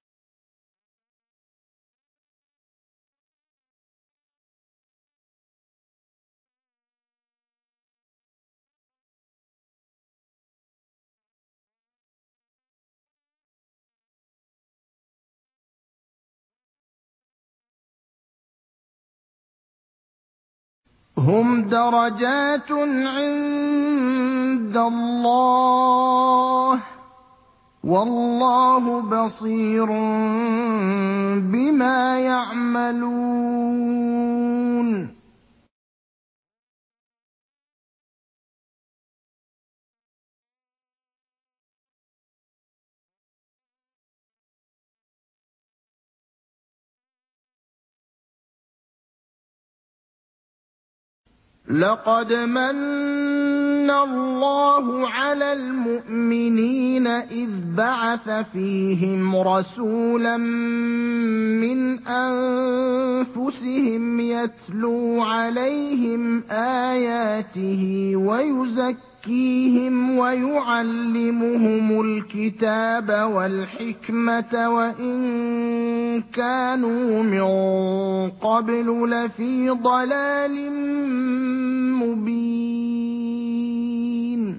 هُمْ دَرَجَاتٌ عِندَ اللَّهِ ۗ وَاللَّهُ بَصِيرٌ بِمَا يَعْمَلُونَ. لَقَدْ مَنَّ اللَّهُ عَلَى الْمُؤْمِنِينَ إِذْ بَعَثَ فِيهِمْ رَسُولًا مِّنْ أَنفُسِهِمْ يَتْلُو عَلَيْهِمْ آيَاتِهِ وَيُزَكِّيهِمْ وَيُعَلِّمُهُمُ الْكِتَابَ وَالْحِكْمَةَ وَإِن كَانُوا مِن قَبْلُ لَفِي ضَلَالٍ مُّبِينٍ.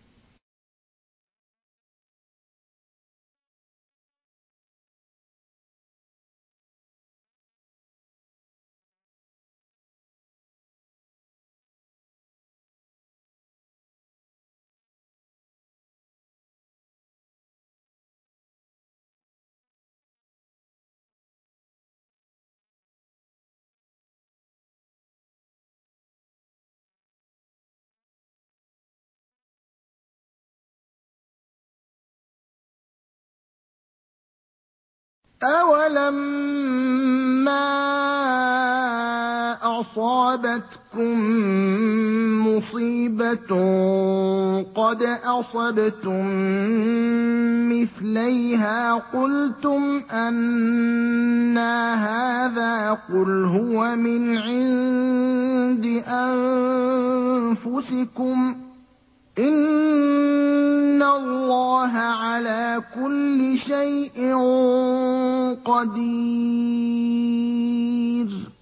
أَوَلَمَّا أَصَابَتْكُم مُّصِيبَةٌ قَدْ أَصَبْتُم مِّثْلَيْهَا قُلْتُمْ أَنَّىٰ هَٰذَا ۖ قُلْ هُوَ مِنْ عِندِ أَنفُسِكُمْ ۗ إِنَّ اللَّهَ عَلَىٰ كُلِّ شَيْءٍ قَدِيرٌ.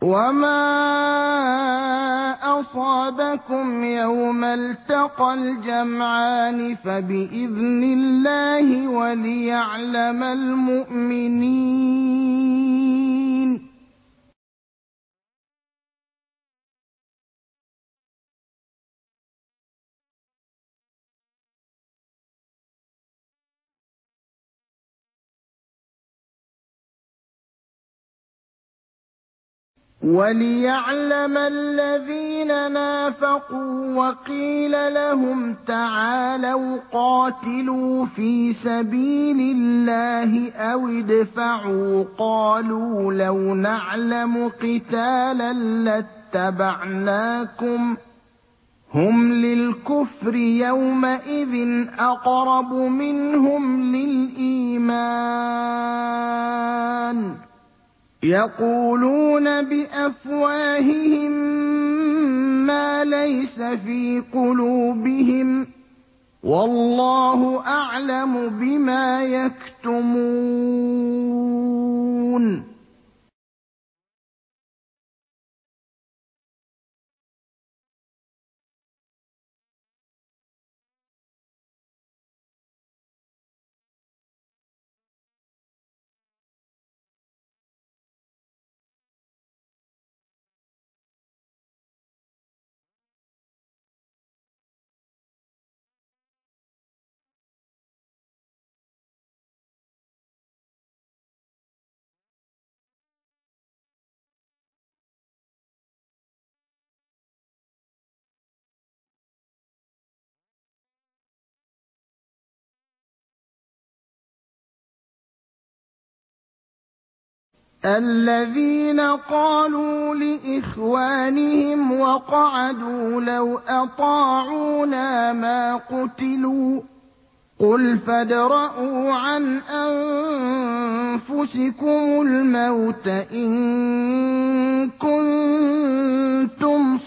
وما أصابكم يوم التقى الجمعان فبإذن الله وليعلم المؤمنين. وليعلم الذين نافقوا وقيل لهم تعالوا قاتلوا في سبيل الله أو ادفعوا قالوا لو نعلم قتالا لاتبعناكم هم للكفر يومئذ أقرب منهم للإيمان يقولون بأفواههم ما ليس في قلوبهم والله أعلم بما يكتمون. الذين قالوا لإخوانهم وقعدوا لو أطاعونا ما قتلوا قل فادرءوا عن أنفسكم الموت إن كنتم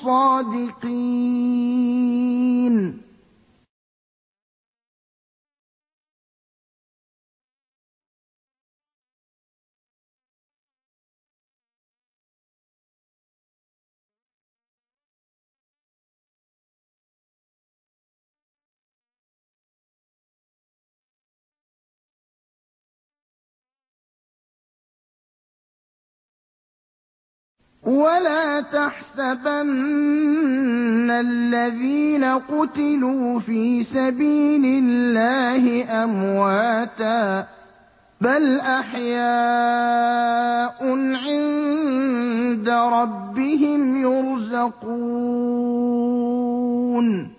صادقين. ولا تحسبن الذين قتلوا في سبيل الله أمواتا بل أحياء عند ربهم يرزقون.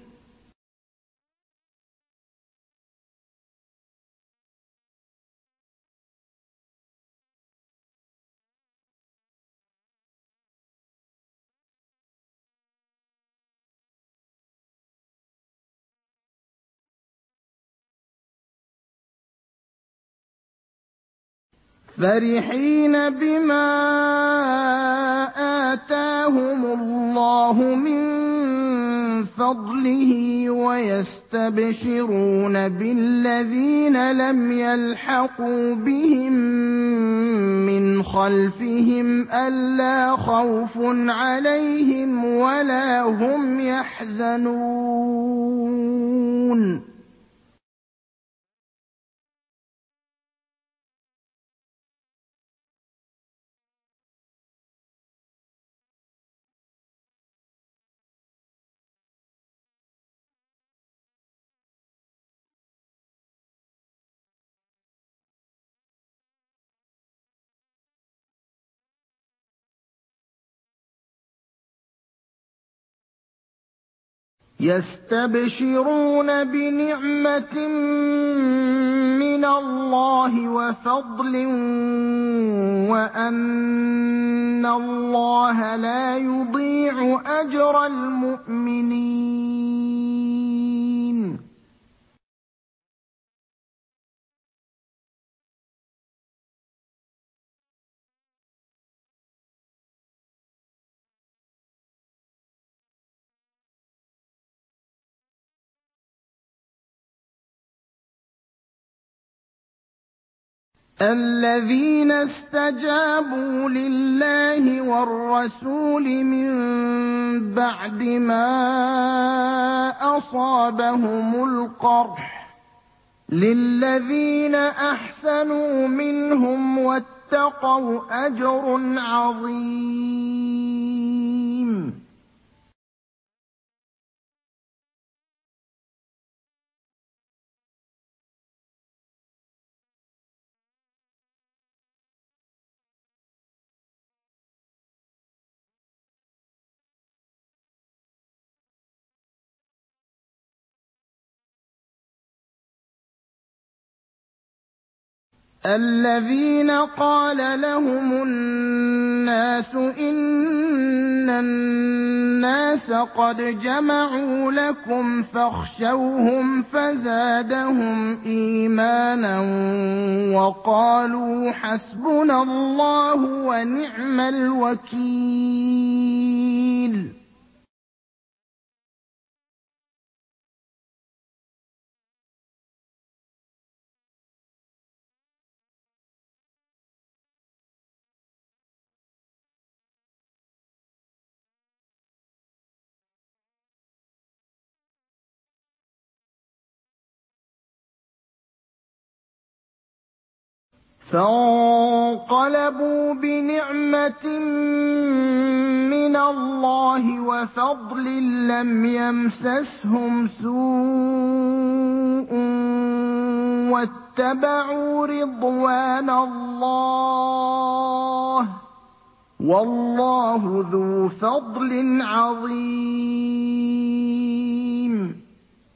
فرحين بما آتاهم الله من فضله ويستبشرون بالذين لم يلحقوا بهم من خلفهم ألا خوف عليهم ولا هم يحزنون. يستبشرون بنعمة من الله وفضل وأن الله لا يضيع أجر المؤمنين. الذين استجابوا لله والرسول من بعد ما أصابهم القرح للذين أحسنوا منهم واتقوا أجر عظيم. الذين قال لهم الناس إن الناس قد جمعوا لكم فاخشوهم فزادهم إيمانا وقالوا حسبنا الله ونعم الوكيل. فانقلبوا بنعمة من الله وفضل لم يمسسهم سوء واتبعوا رضوان الله والله ذو فضل عظيم.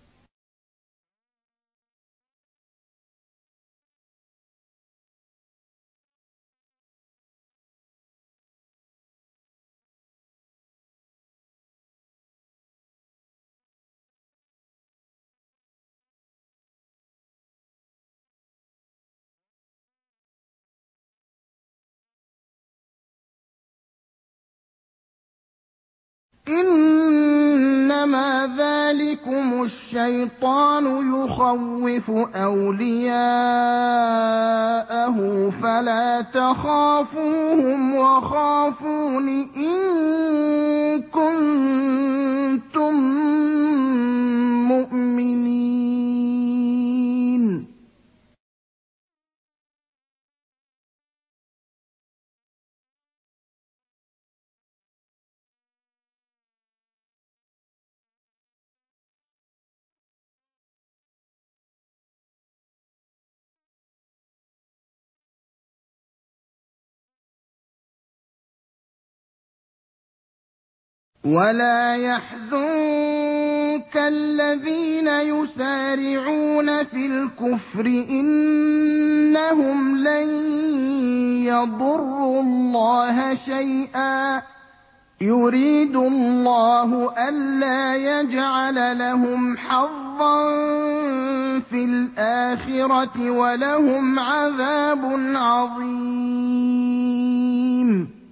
إنما ذلكم الشيطان يخوف أولياءه فلا تخافوهم وخافون إن كنتم مؤمنين. ولا يحزنك الذين يسارعون في الكفر إنهم لن يضروا الله شيئا يريد الله ألا يجعل لهم حظا في الآخرة ولهم عذاب عظيم.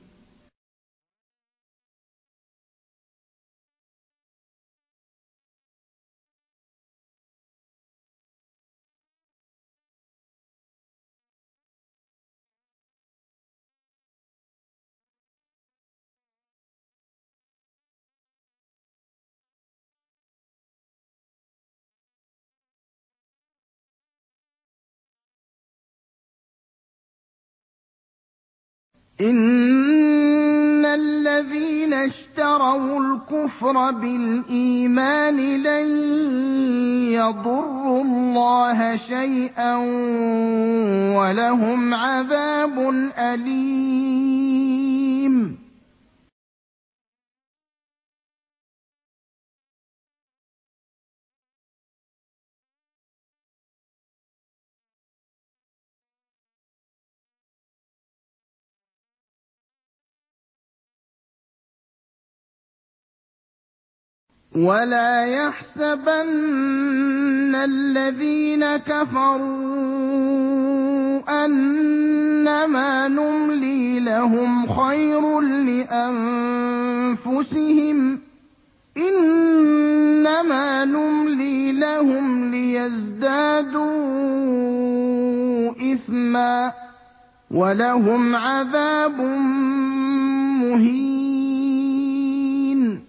إن الذين اشتروا الكفر بالإيمان لن يضروا الله شيئا ولهم عذاب أليم. ولا يحسبن الذين كفروا أنما نملي لهم خير لأنفسهم إنما نملي لهم ليزدادوا إثما ولهم عذاب مهين.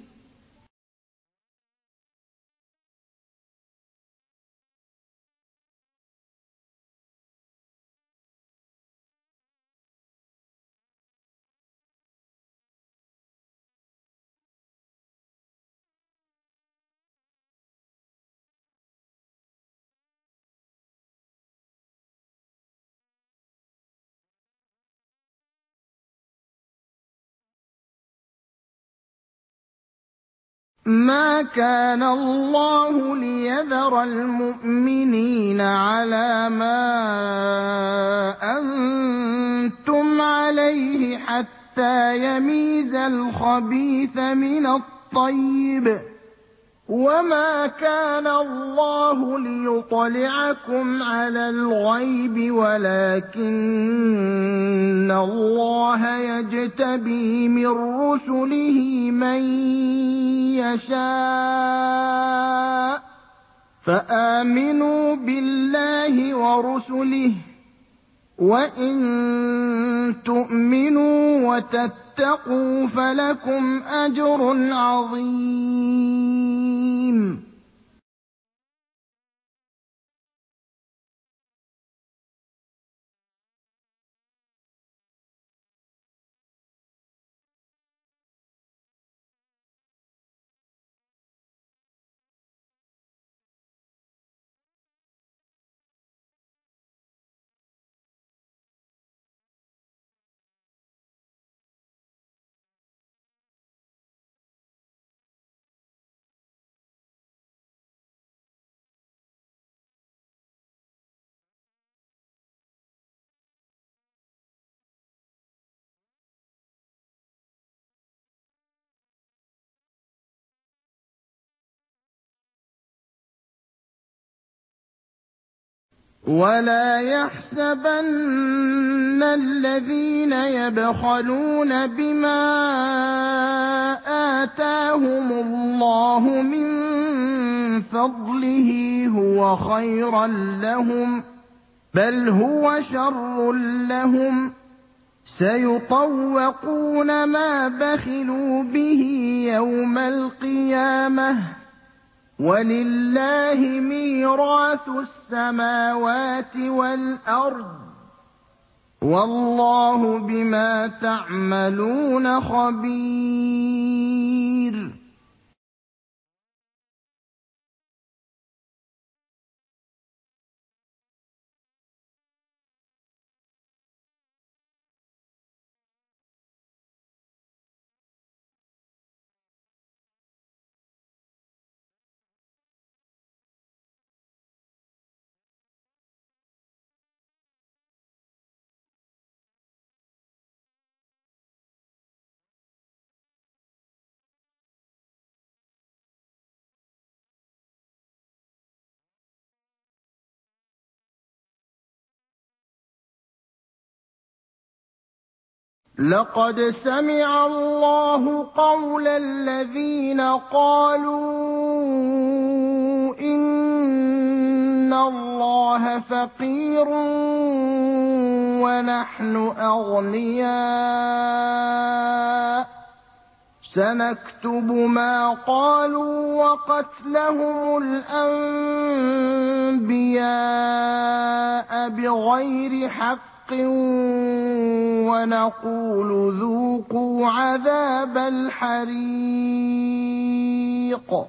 ما كان الله ليذر المؤمنين على ما أنتم عليه حتى يميز الخبيث من الطيب، وما كان الله ليطلعكم على الغيب ولكن الله يجتبي من رسله من يشاء، فآمنوا بالله ورسله، وإن تؤمنوا وتتقوا فلكم أجر عظيم. ولا يحسبن الذين يبخلون بما آتاهم الله من فضله هو خيرا لهم، بل هو شر لهم، سيطوقون ما بخلوا به يوم القيامة، ولله ميراث السماوات والأرض، والله بما تعملون خبير. لقد سمع الله قول الذين قالوا إن الله فقير ونحن أغنياء، سنكتب ما قالوا وقتلهم الأنبياء بغير حق، ونقول ذوقوا عذاب الحريق.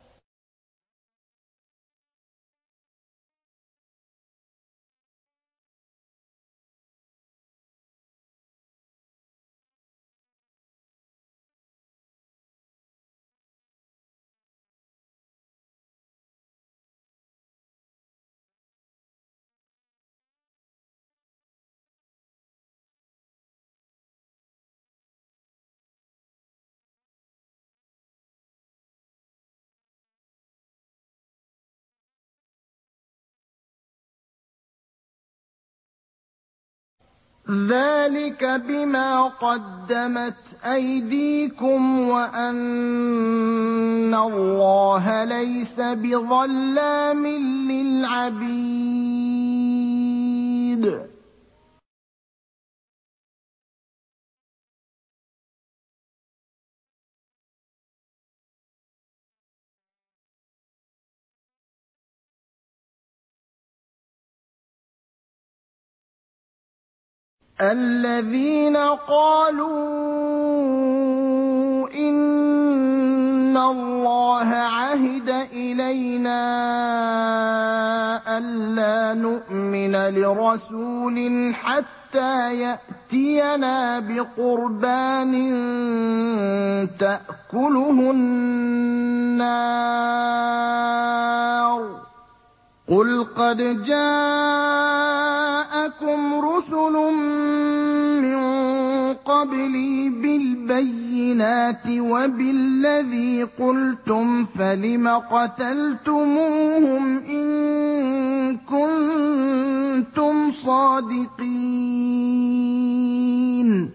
ذلك بما قدمت أيديكم وأن الله ليس بظلام للعبيد. الذين قالوا إن الله عهد إلينا ألا نؤمن لرسول حتى يأتينا بقربان تأكله النار قل قد جاءكم رسل من قبلي بالبينات وبالذي قلتم فلم قتلتموهم إن كنتم صادقين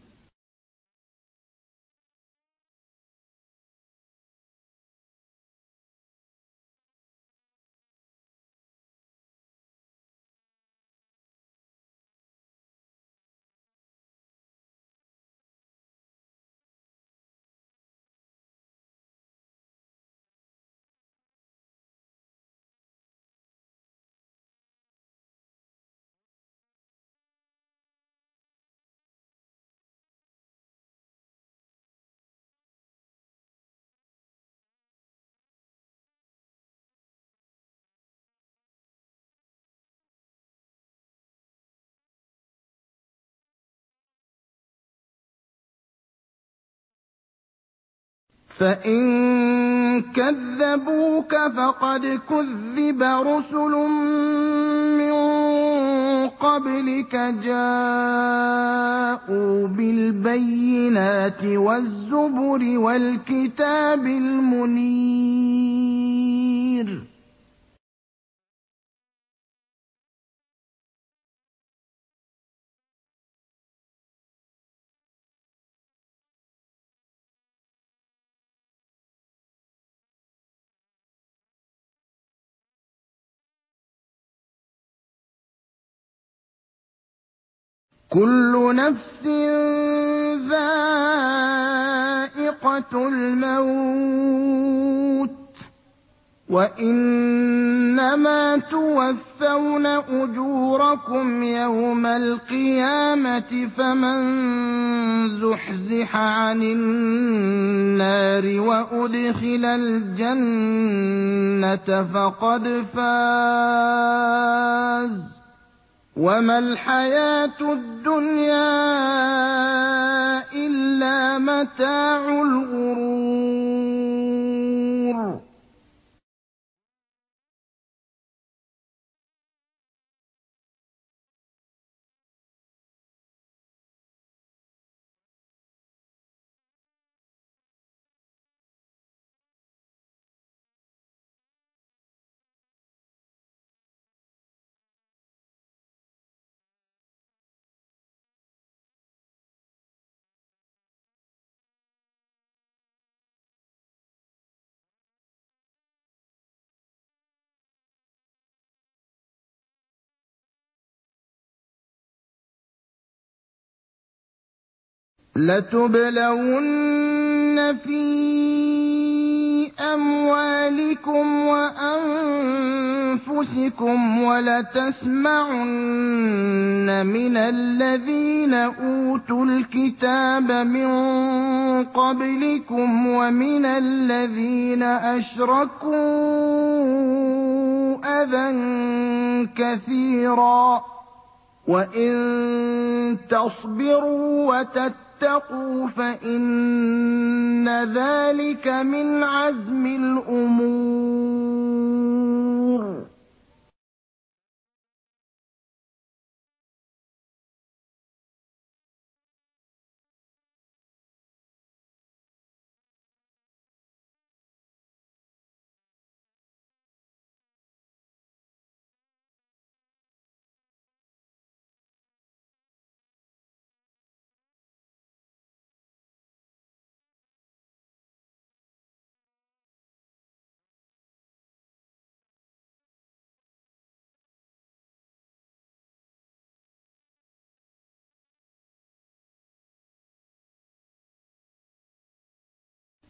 فإن كذبوك فقد كذب رسل من قبلك جاءوا بالبينات والزبر والكتاب المنير كل نفس ذائقة الموت وإنما توفون أجوركم يوم القيامة فمن زحزح عن النار وأدخل الجنة فقد فاز وما الحياة الدنيا إلا متاع الغرور لتبلون في أموالكم وأنفسكم ولتسمعن من الذين أوتوا الكتاب من قبلكم ومن الذين أشركوا أذى كثيرا وإن تصبروا وتتقوا فإن ذلك من عزم الأمور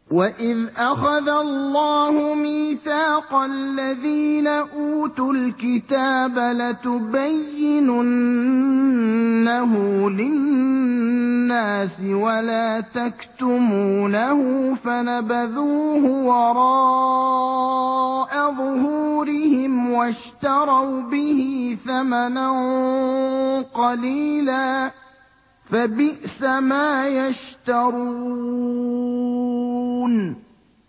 وَإِذْ أَخَذَ اللَّهُ مِيثَاقَ الَّذِينَ أُوتُوا الْكِتَابَ لَتُبَيِّنُنَّهُ لِلنَّاسِ وَلَا تَكْتُمُونَهُ فَنَبَذُوهُ وَرَاءَ ظُهُورِهِمْ وَاشْتَرَوْا بِهِ ثَمَنًا قَلِيلًا فَبِئْسَ مَا يَشْتَرُونَ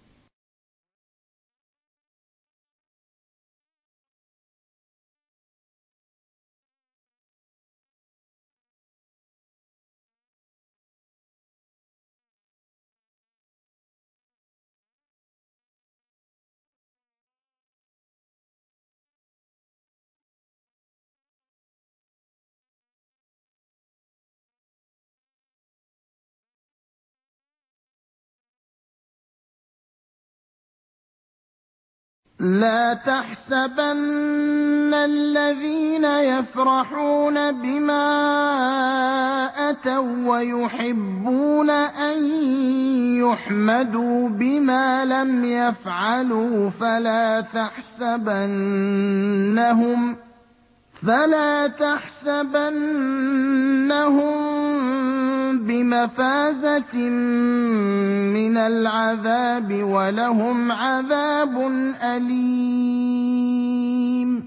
لا تحسبن الذين يفرحون بما أتوا ويحبون أن يحمدوا بما لم يفعلوا فلا تحسبنهم بمفازة من العذاب ولهم عذاب أليم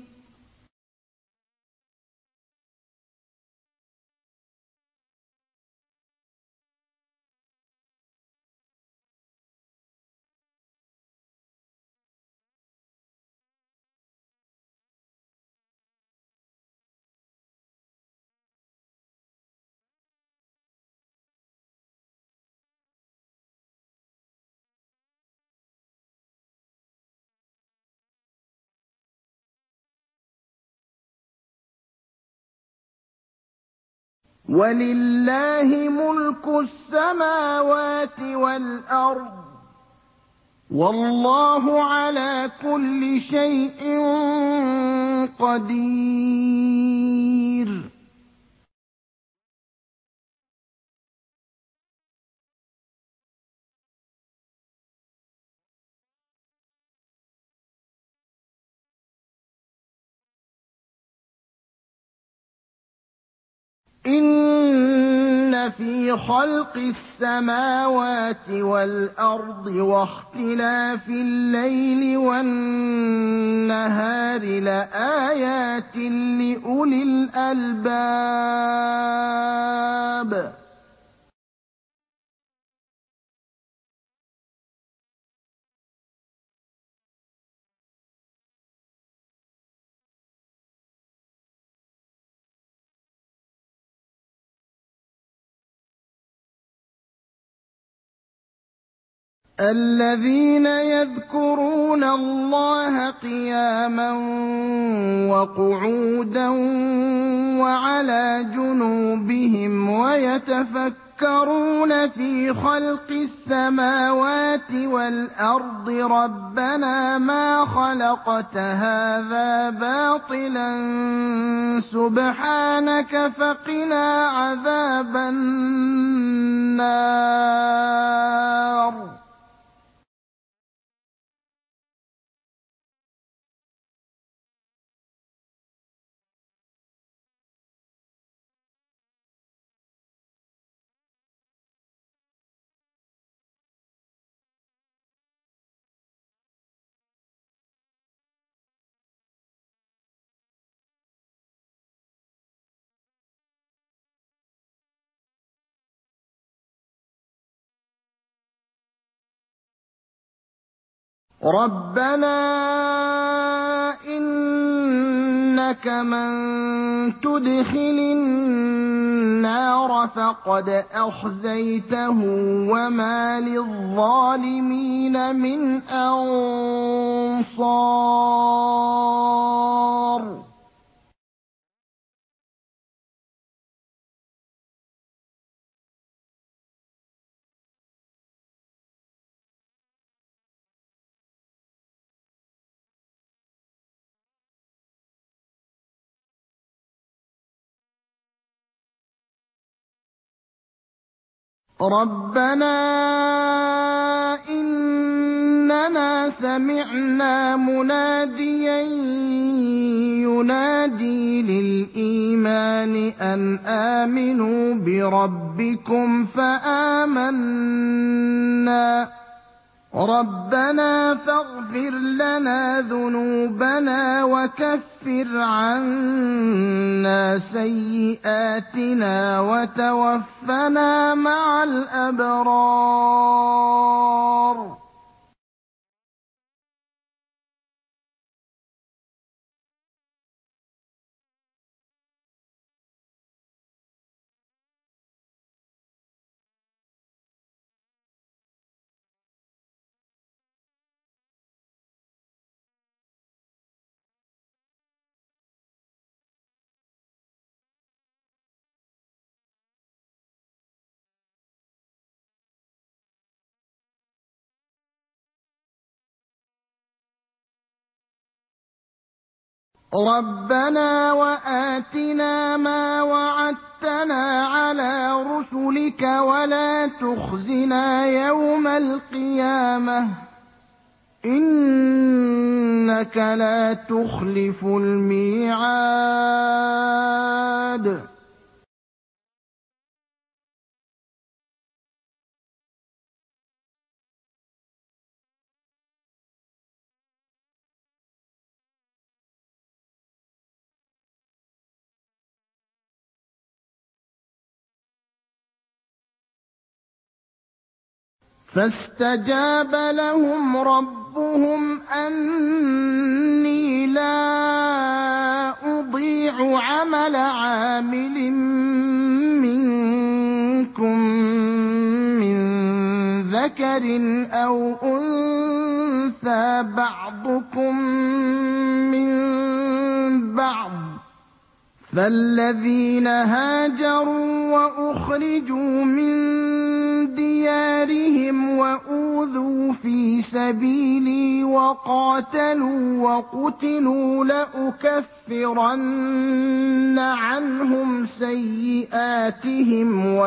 ولله ملك السماوات والأرض والله على كل شيء قدير إِنَّ فِي خَلْقِ السَّمَاوَاتِ وَالْأَرْضِ وَاخْتِلَافِ اللَّيْلِ وَالنَّهَارِ لَآيَاتٍ لِّأُولِي الْأَلْبَابِ الَّذِينَ يَذْكُرُونَ اللَّهَ قِيَامًا وَقُعُودًا وَعَلَىٰ جُنُوبِهِمْ وَيَتَفَكَّرُونَ فِي خَلْقِ السَّمَاوَاتِ وَالْأَرْضِ رَبَّنَا مَا خَلَقْتَ هَٰذَا بَاطِلًا سُبْحَانَكَ فَقِنَا عَذَابَ النَّارِ رَبَّنَا إِنَّكَ مَن تُدْخِلِ النَّارَ فَقَدْ أَخْزَيْتَهُ ۖ وَمَا لِلظَّالِمِينَ مِنْ أَنصَارٍ رَبَّنَا إِنَّنَا سَمِعْنَا مُنَادِيًا يُنَادِي لِلْإِيمَانِ أَنْ آمِنُوا بِرَبِّكُمْ فَآمَنَّا رَبَّنَا فَاغْفِرْ لَنَا ذُنُوبَنَا وَكَفِّرْ عَنَّا سَيِّئَاتِنَا وَتَوَفَّنَا مَعَ الْأَبْرَارِ رَبَّنَا وَآتِنَا مَا وَعَدتَّنَا عَلَىٰ رُسُلِكَ وَلَا تُخْزِنَا يَوْمَ الْقِيَامَةِ ۗ إِنَّكَ لَا تُخْلِفُ الْمِيعَادَ فَاسْتَجَابَ لَهُمْ رَبُّهُمْ أَنِّي لَا أُضِيعُ عَمَلَ عَامِلٍ مِّنكُم مِّن ذَكَرٍ أَوْ أُنثَىٰ بَعْضُكُم مِّن بَعْضٍ ۖ فَالَّذِينَ هَاجَرُوا وَأُخْرِجُوا مِن دِيَارِهِمْ وَأُوذُوا فِي سَبِيلِي وَقَاتَلُوا وَقُتِلُوا لَأُكَفِّرَنَّ عَنْهُمْ سَيِّئَاتِهِمْ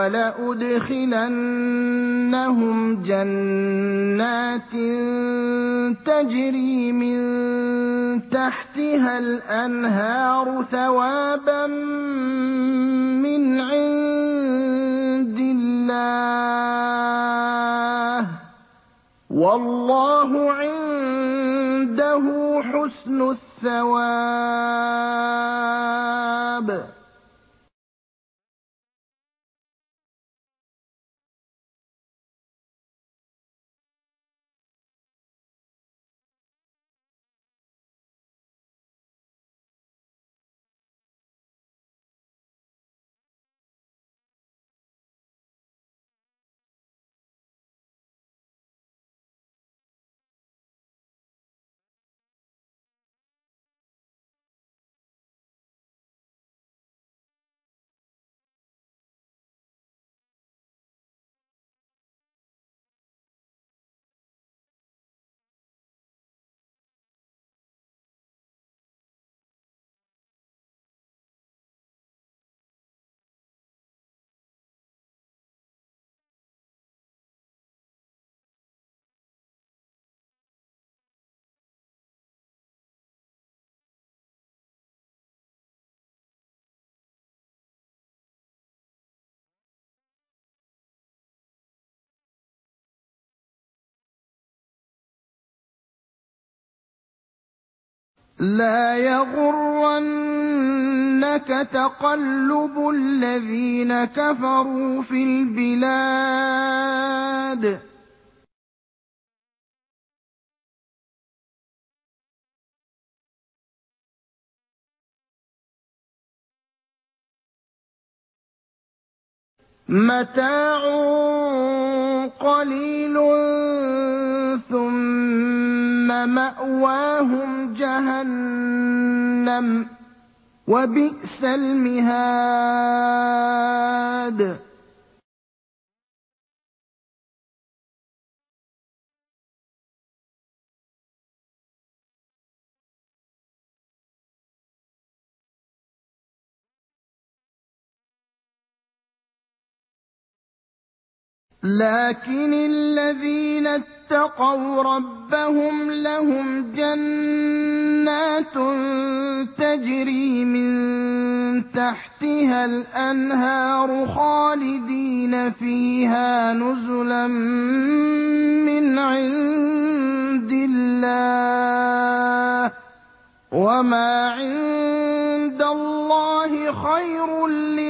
وَلَأُدْخِلَنَّهُمْ جَنَّاتٍ تَجْرِي مِن تَحْتِهَا الْأَنْهَارُ ثَوَابًا مِّنْ عِندِ اللَّهِ ۗ وَاللَّهُ عِندَهُ حُسْنُ الثَّوَابِ لَا يَغُرَّنَّكَ تَقَلُّبُ الَّذِينَ كَفَرُوا فِي الْبِلَادِ مَتَاعٌ قَلِيلٌ ثُمَّ مَأْوَاهُمْ جَهَنَّمُ ۖ وَبِئْسَ الْمِهَادُ لكن الذين اتقوا ربهم لهم جنات تجري من تحتها الأنهار خالدين فيها نزلا من عند الله وما عند الله خير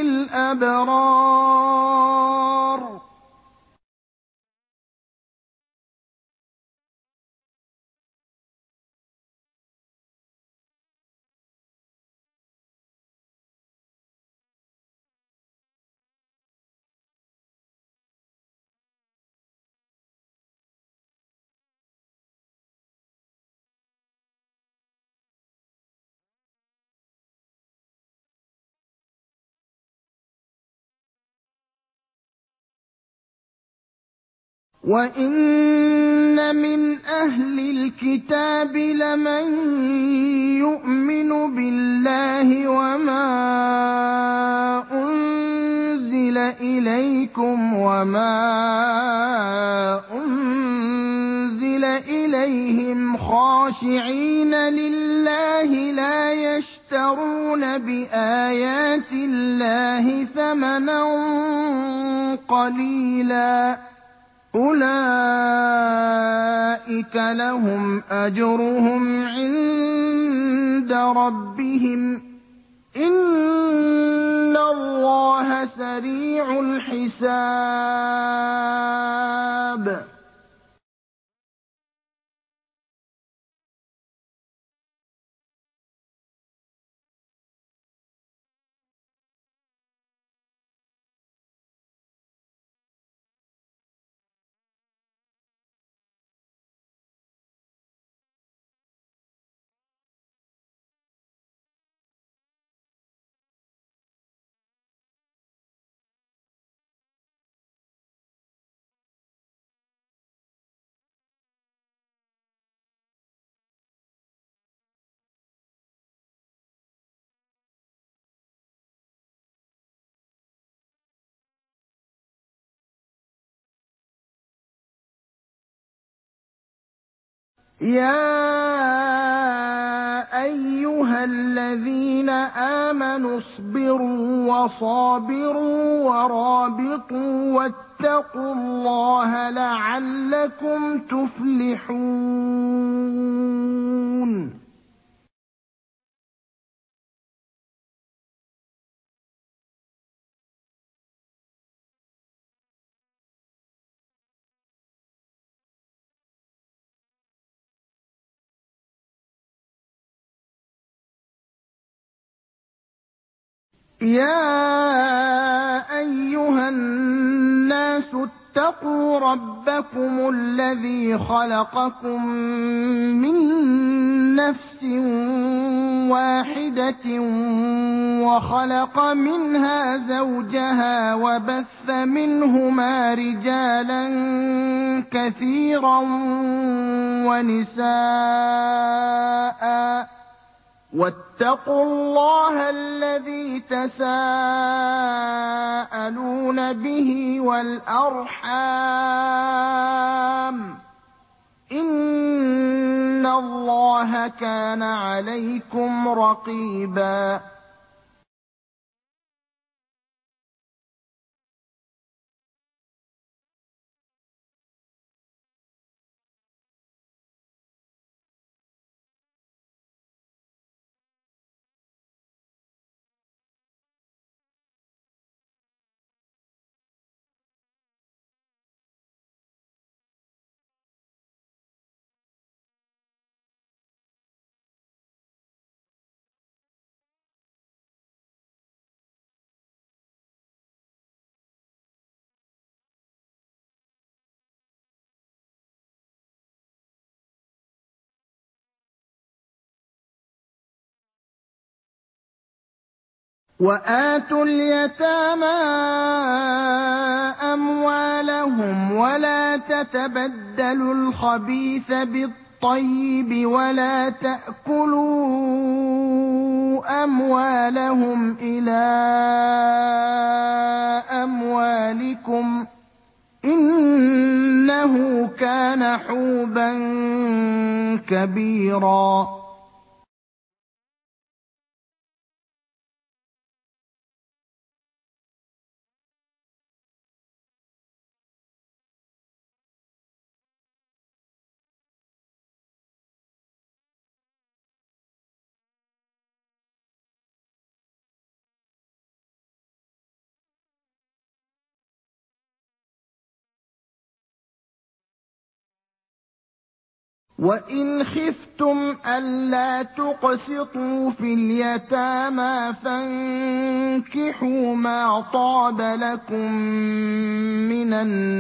للأبرار. وَإِنَّ مِنْ أَهْلِ الْكِتَابِ لَمَن يُؤْمِنُ بِاللَّهِ وَمَا أُنزِلَ إِلَيْكُمْ وَمَا أُنزِلَ إِلَيْهِمْ خَاشِعِينَ لِلَّهِ لَا يَشْتَرُونَ بِآيَاتِ اللَّهِ ثَمَنًا قَلِيلًا أُولَٰئِكَ لَهُمْ أَجْرُهُمْ عِندَ رَبِّهِمْ ۗ إِنَّ اللَّهَ سَرِيعُ الْحِسَابِ. يَا أَيُّهَا الَّذِينَ آمَنُوا اصْبِرُوا وَصَابِرُوا وَرَابِطُوا وَاتَّقُوا اللَّهَ لَعَلَّكُمْ تُفْلِحُونَ. يَا أَيُّهَا النَّاسُ اتَّقُوا رَبَّكُمُ الَّذِي خَلَقَكُم مِّن نَّفْسٍ وَاحِدَةٍ وَخَلَقَ مِنْهَا زَوْجَهَا وَبَثَّ مِنْهُمَا رِجَالًا كَثِيرًا وَنِسَاءً ۚ وَاتَّقُوا اللَّهَ الَّذِي تَسَاءَلُونَ بِهِ وَالْأَرْحَامَ ۚ إِنَّ اللَّهَ كَانَ عَلَيْكُمْ رَقِيبًا. وَآتُوا الْيَتَامَىٰ أَمْوَالَهُمْ وَلَا تَتَبَدَّلُوا الْخَبِيثَ بِالطَّيِّبِ وَلَا تَأْكُلُوا أَمْوَالَهُمْ إِلَىٰ أَمْوَالِكُمْ ۚ إِنَّهُ كَانَ حُوبًا كَبِيرًا وَإِنْ خِفْتُمْ أَلَّا تُقْسِطُوا فِي الْيَتَامَىٰ فَانكِحُوا مَا طَابَ لَكُم مِّنَ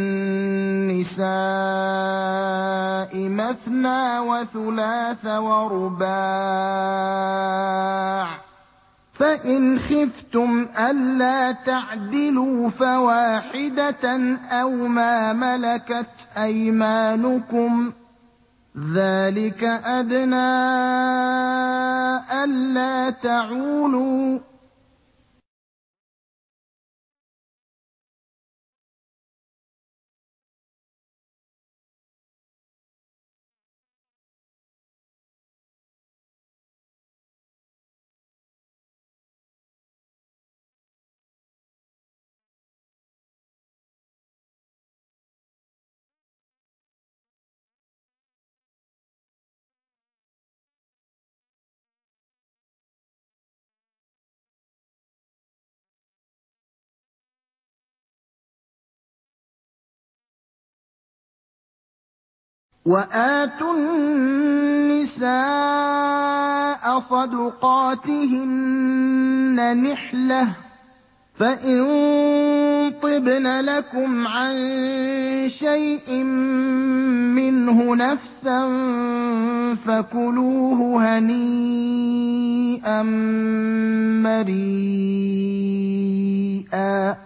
النِّسَاءِ مَثْنَىٰ وَثُلَاثَ وَرُبَاعَ ۖ فَإِنْ خِفْتُمْ أَلَّا تَعْدِلُوا فَوَاحِدَةً أَوْ مَا مَلَكَتْ أَيْمَانُكُمْ ۚ ذَٰلِكَ أَدْنَىٰ أَلَّا تَعُولُوا ۚ وَآتُوا النِّسَاءَ صَدُقَاتِهِنَّ نِحْلَةً ۚ فَإِن طِبْنَ لَكُمْ عَن شَيْءٍ مِّنْهُ نَفْسًا فَكُلُوهُ هَنِيئًا مَّرِيئًا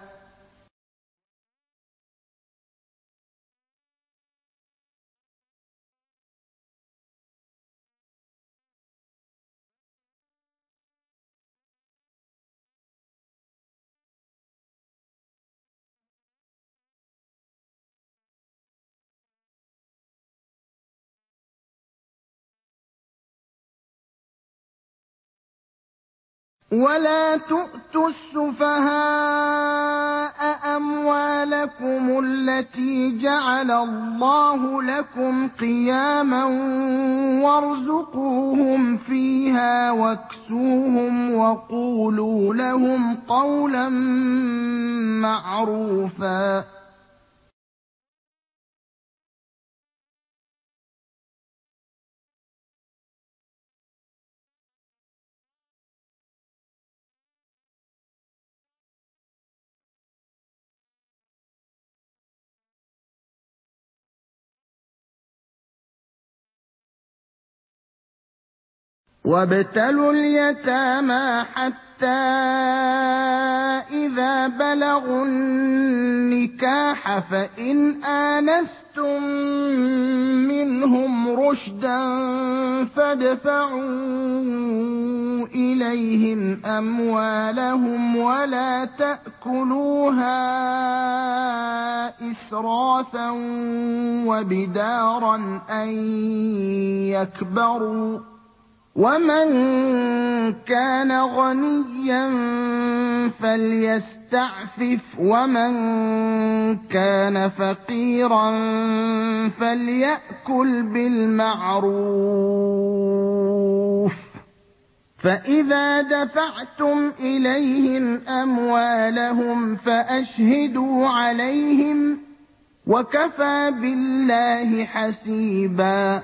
وَلَا تُؤْتُوا السُّفَهَاءَ أَمْوَالَكُمُ الَّتِي جَعَلَ اللَّهُ لَكُمْ قِيَامًا وَارْزُقُوهُمْ فِيهَا وَاكْسُوهُمْ وَقُولُوا لَهُمْ قَوْلًا مَّعْرُوفًا وَابْتَلُوا الْيَتَامَىٰ حَتَّىٰ إِذَا بَلَغُوا النِّكَاحَ فَإِنْ آنَسْتُم مِّنْهُمْ رُشْدًا فَادْفَعُوا إِلَيْهِمْ أَمْوَالَهُمْ وَلَا تَأْكُلُوهَا إِسْرَافًا وَبِدَارًا أَن يَكْبَرُوا ۚ وَمَن كَانَ غَنِيًّا فَلْيَسْتَعْفِفْ ۖ وَمَن كَانَ فَقِيرًا فَلْيَأْكُلْ بِالْمَعْرُوفِ ۚ فَإِذَا دَفَعْتُمْ إِلَيْهِمْ أَمْوَالَهُمْ فَأَشْهِدُوا عَلَيْهِمْ ۚ وَكَفَىٰ بِاللَّهِ حَسِيبًا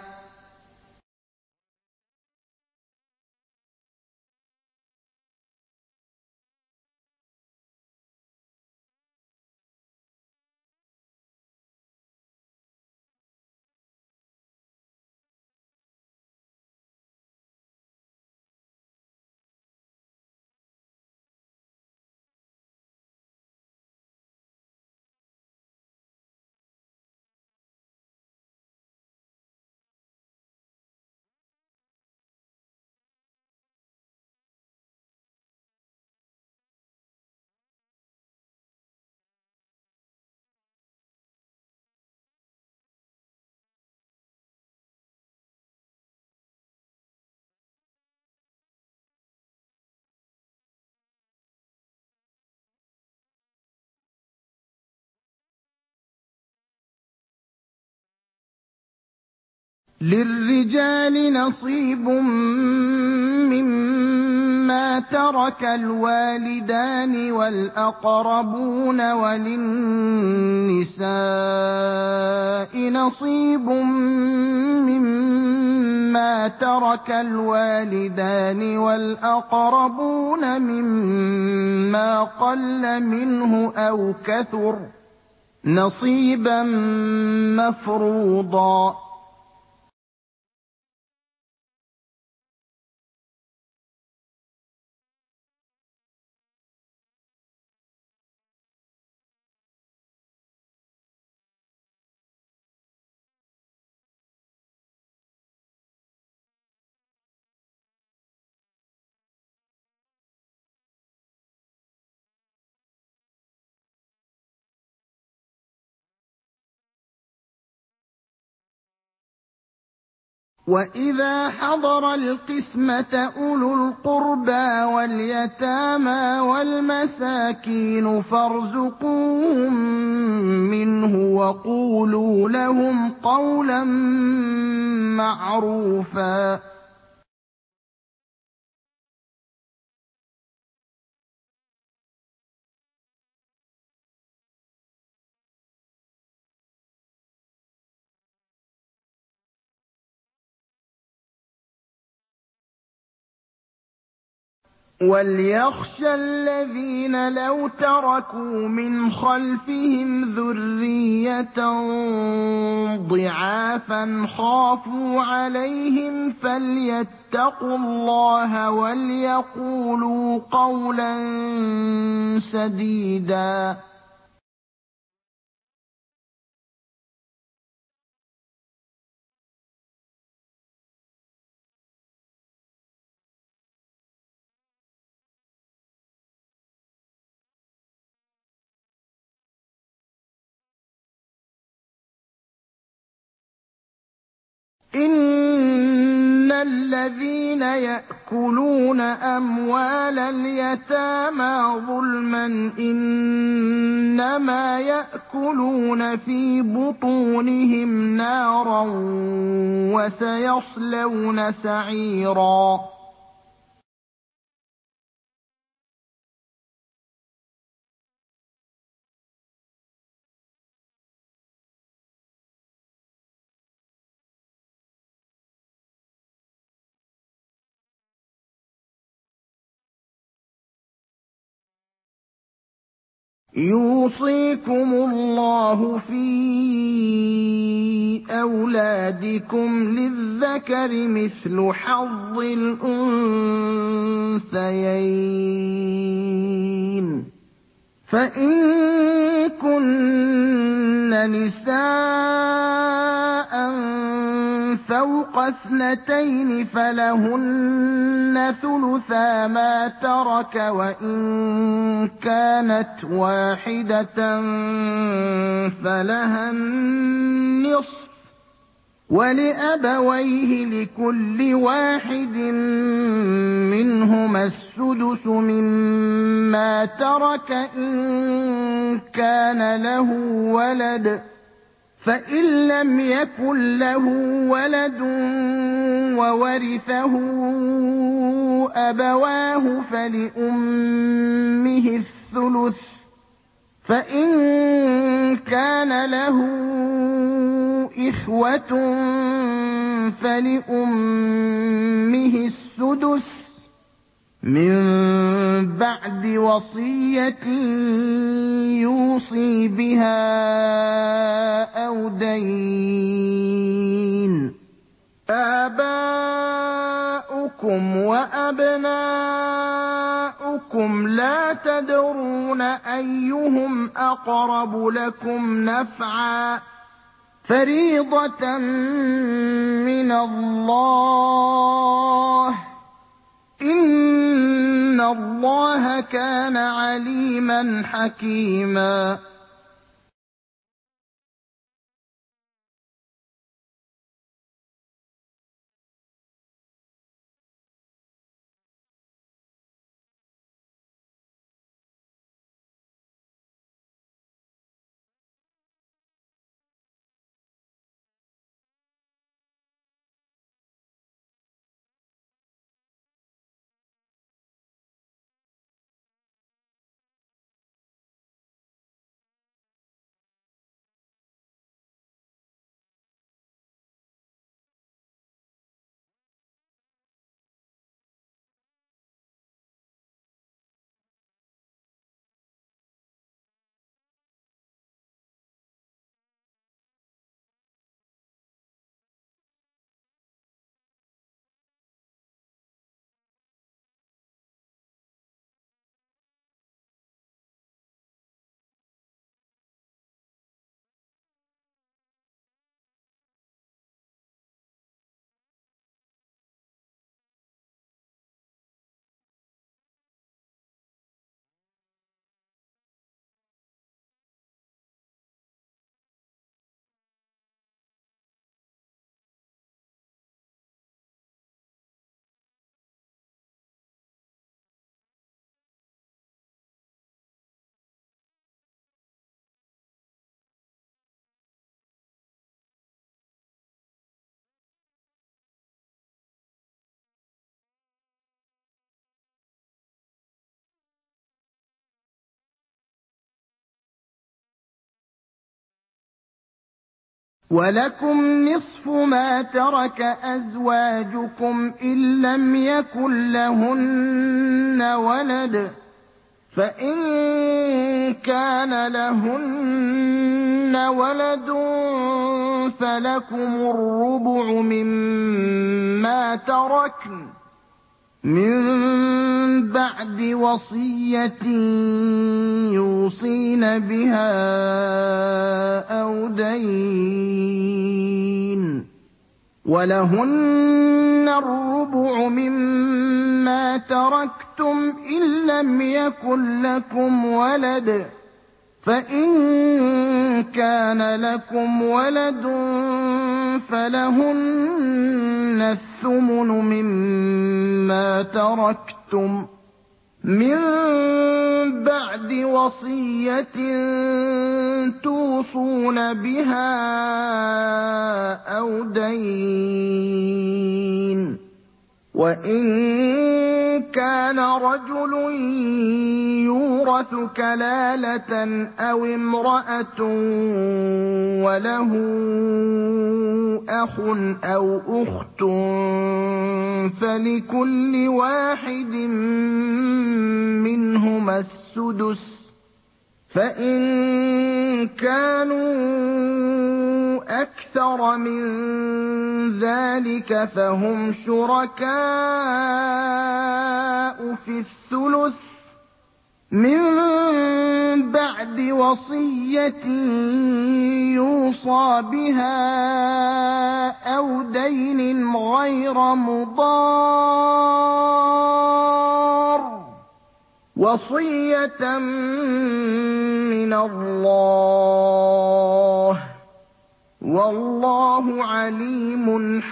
للرجال نصيب مما ترك الوالدان والأقربون وللنساء نصيب مما ترك الوالدان والأقربون مما قل منه أو كثر نصيبا مفروضا. وَإِذَا حَضَرَ الْقِسْمَةَ أُولُو الْقُرْبَىٰ وَالْيَتَامَىٰ وَالْمَسَاكِينُ فَارْزُقُوهُم مِّنْهُ وَقُولُوا لَهُمْ قَوْلًا مَّعْرُوفًا. وَلْيَخْشَ الَّذِينَ لَوْ تَرَكُوا مِنْ خَلْفِهِمْ ذُرِّيَّةً ضِعَافًا خَافُوا عَلَيْهِمْ فَلْيَتَّقُوا اللَّهَ وَلْيَقُولُوا قَوْلًا سَدِيدًا. إِنَّ الَّذِينَ يَأْكُلُونَ أَمْوَالَ الْيَتَامَىٰ ظُلْمًا إِنَّمَا يَأْكُلُونَ فِي بُطُونِهِمْ نَارًا وَسَيَصْلَوْنَ سَعِيرًا. يُوصِيكُمُ اللَّهُ فِي أَوْلَادِكُمْ ۖ لِلذَّكَرِ مِثْلُ حَظِّ الْأُنثَيَيْنِ ۚ فَإِن كُنَّ نِسَاءً فَوْقَ اثْنَتَيْنِ فَلَهُنَّ ثُلُثَا مَا تَرَكَ ۖ وَإِن كَانَتْ وَاحِدَةً فَلَهَا النِّصْفُ ۚ وَلِأَبَوَيْهِ لِكُلِّ واحد مِّنْهُمَا السُّدُسُ مِمَّا تَرَكَ إِن كَانَ لَهُ وَلَدٌ ۚ فَإِن لَّمْ يَكُن لَّهُ وَلَدٌ وَوَرِثَهُ أَبَوَاهُ فَلِأُمِّهِ الثُّلُثُ ۚ فَإِن كَانَ لَهُ إِخْوَةٌ فَلِأُمِّهِ السُّدُسُ مِن بَعْدِ وَصِيَّةٍ يُوصِي بِهَا أَوْ دَيْنٍ. آبَاؤُكُمْ وَأَبْنَاؤُكُمْ لَا تَدْرُونَ أَيُّهُمْ أَقْرَبُ لَكُمْ نَفْعًا ۚ فَرِيضَةً مِّنَ اللَّهِ ۗ إِنَّ اللَّهَ كَانَ عَلِيمًا حَكِيمًا. وَلَكُمْ نِصْفُ مَا تَرَكَ أَزْوَاجُكُمْ إِن لَّمْ يَكُن لَّهُنَّ وَلَدٌ ۚ فَإِن كَانَ لَهُنَّ وَلَدٌ فَلَكُمُ الرُّبُعُ مِمَّا تَرَكْنَ مِن بَعْدِ وَصِيَّةٍ يُوصِينَ بِهَا أَوْ دَيْنٍ ۚ وَلَهُنَّ الرُّبُعُ مِمَّا تَرَكْتُمْ إِن لَّمْ يَكُن لَّكُمْ وَلَدٌ ۚ فَإِن كَانَ لَكُمْ وَلَدٌ فَلَهُنَّ الثُّمُنُ مِمَّا تَرَكْتُم مِّن بَعْدِ وَصِيَّةٍ تُوصُونَ بِهَا أَوْ دَيْنٍ ۚ وَإِن كَانَ رَجُلٌ يُورَثُ كَلَالَةً أَوِ امْرَأَةٌ وَلَهُ أَخٌ أَوْ أُخْتٌ فَلِكُلِّ وَاحِدٍ مِّنْهُمَا السُّدُسُ ۚ فَإِن كَانُوا أَكْثَرَ مِن ذَٰلِكَ فَهُمْ شُرَكَاءُ فِي الثُّلُثِ مِن بَعْدِ وَصِيَّةٍ يُوصَىٰ بِهَا أَوْ دَيْنٍ غَيْرَ مُضَارٍّ ۚ وَصِيَّةً مِّنَ اللَّهِ ۗ وَاللَّهُ عَلِيمٌ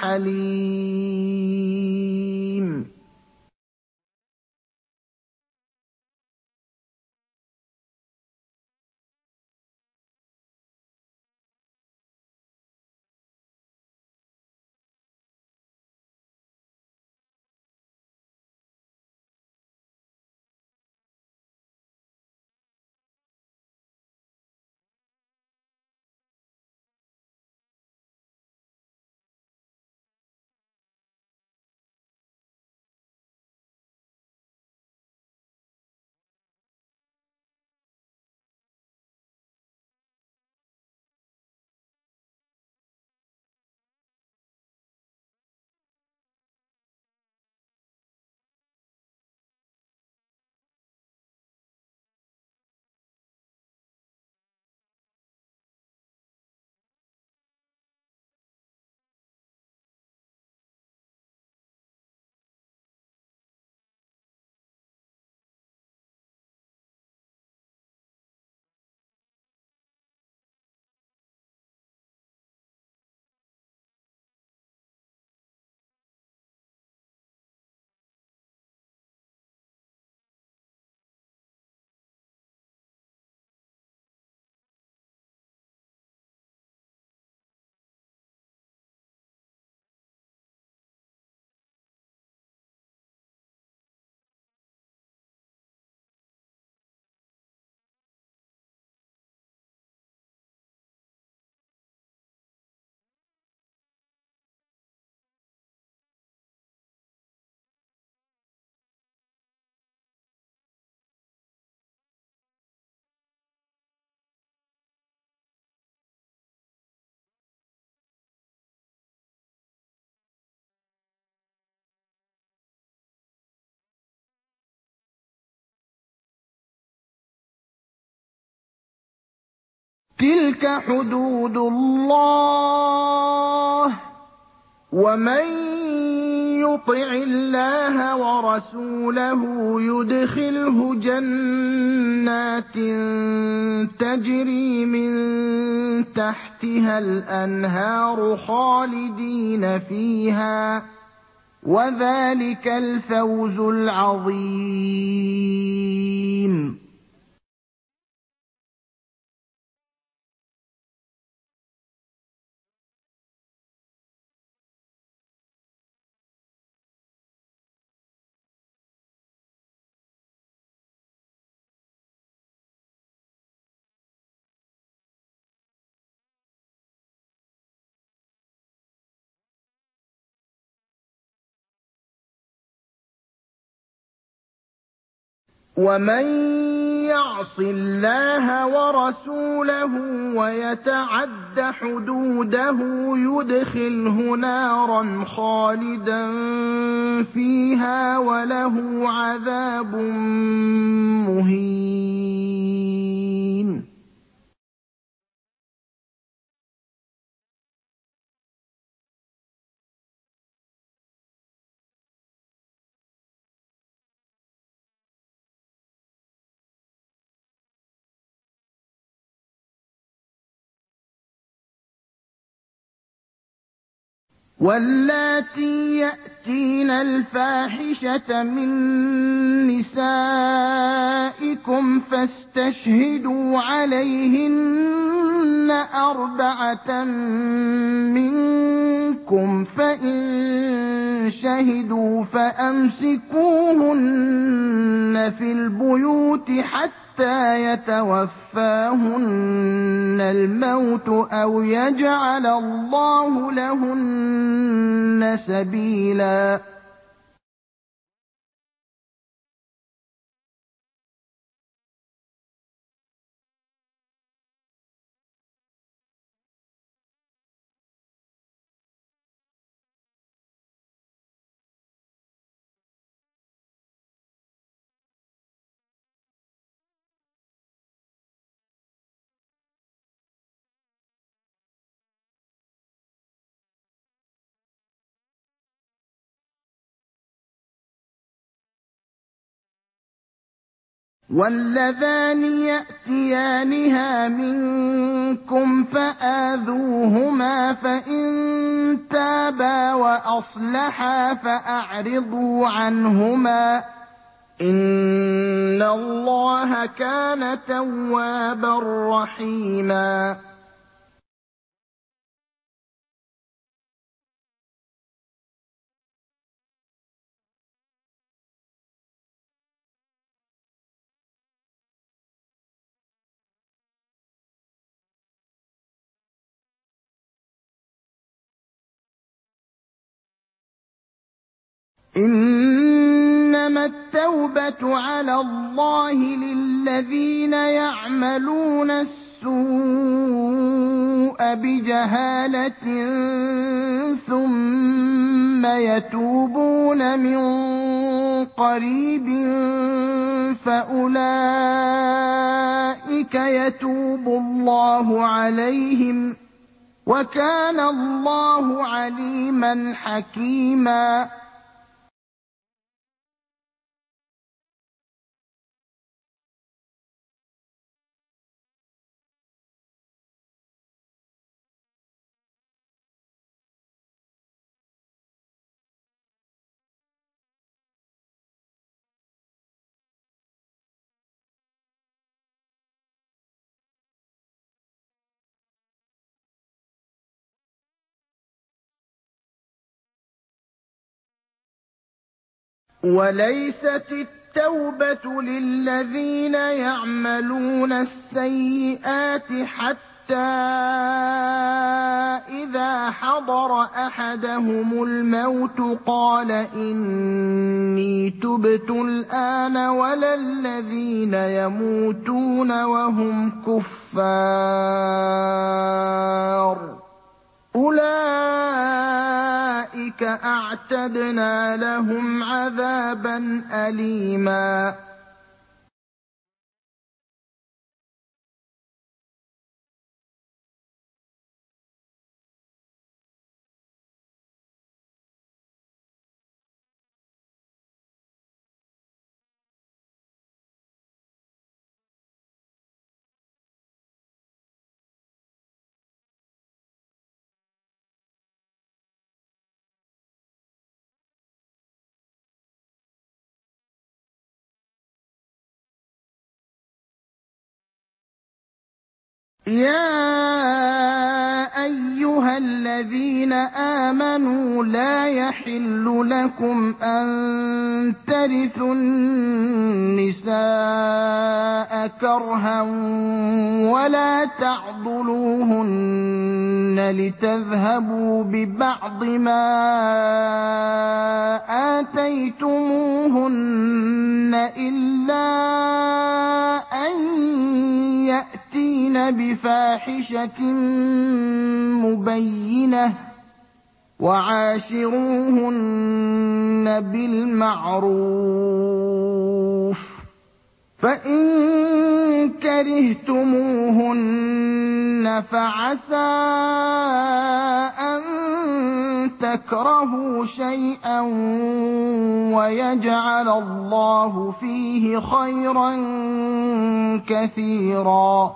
حَلِيمٌ. تِلْكَ حُدُودُ اللَّهِ ۚ وَمَن يُطِعِ اللَّهَ وَرَسُولَهُ يُدْخِلْهُ جَنَّاتٍ تَجْرِي مِن تَحْتِهَا الْأَنْهَارُ خَالِدِينَ فِيهَا ۚ وَذَٰلِكَ الْفَوْزُ الْعَظِيمُ. ومن يعص الله ورسوله ويتعد حدوده يدخله نارا خالدا فيها وله عذاب مهين. واللاتي يأتين الفاحشة من نسائكم فاستشهدوا عليهن 4 منكم فإن شهدوا فأمسكوهن في البيوت حتى يتوفاهن الموت أو يجعل الله لهن سبيلا. واللذان يأتيانها منكم فآذوهما فإن تابا وأصلحا فأعرضوا عنهما إن الله كان توابا رحيما. إنما التوبة على الله للذين يعملون السوء بجهالة ثم يتوبون من قريب فأولئك يتوب الله عليهم وكان الله عليما حكيما. وليست التوبة للذين يعملون السيئات حتى إذا حضر أحدهم الموت قال إني تبت الآن ولا الذين يموتون وهم كفار أولئك أعتدنا لهم عذابا أليما. يا أيها الذين آمنوا لا يحل لكم أن ترثوا النساء كرها ولا تعضلوهن لتذهبوا ببعض ما آتيتموهن إلا أن يأتين بفاحشة مبينة وعاشروهن بالمعروف فإن كرهتموهن فعسى أن تكرهوا شيئا ويجعل الله فيه خيرا كثيرا.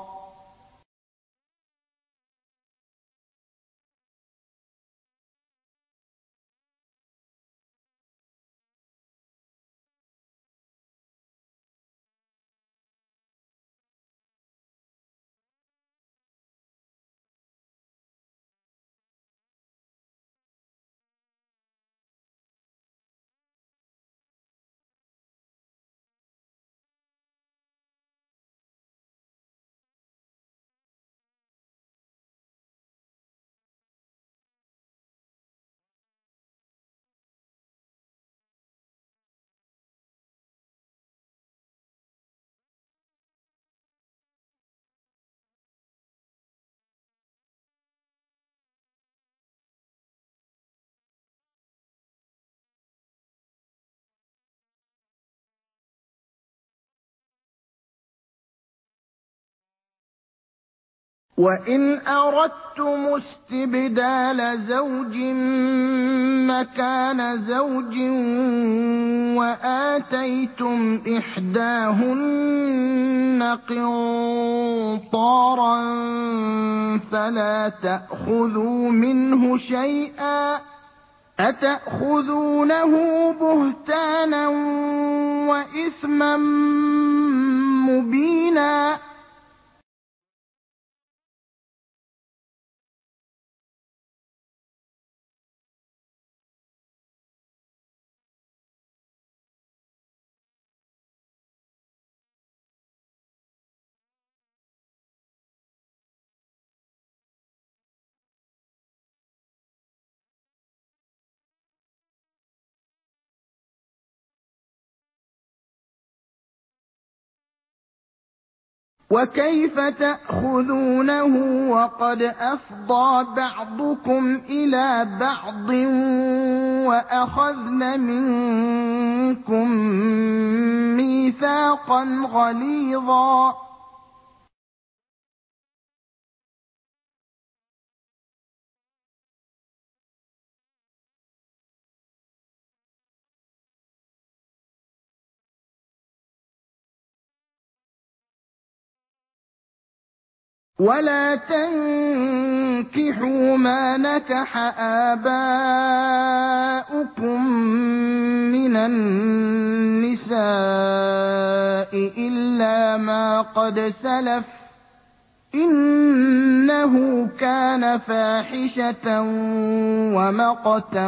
وإن أردتم استبدال زوج مكان زوج وآتيتم إحداهن قنطارا فلا تأخذوا منه شيئا أتأخذونه بهتانا وإثما مبينا. وكيف تأخذونه وقد أفضى بعضكم إلى بعض وأخذن منكم ميثاقا غليظا. ولا تنكحوا ما نكح آباؤكم من النساء إلا ما قد سلف إنه كان فاحشة ومقتا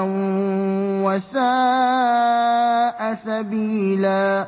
وساء سبيلا.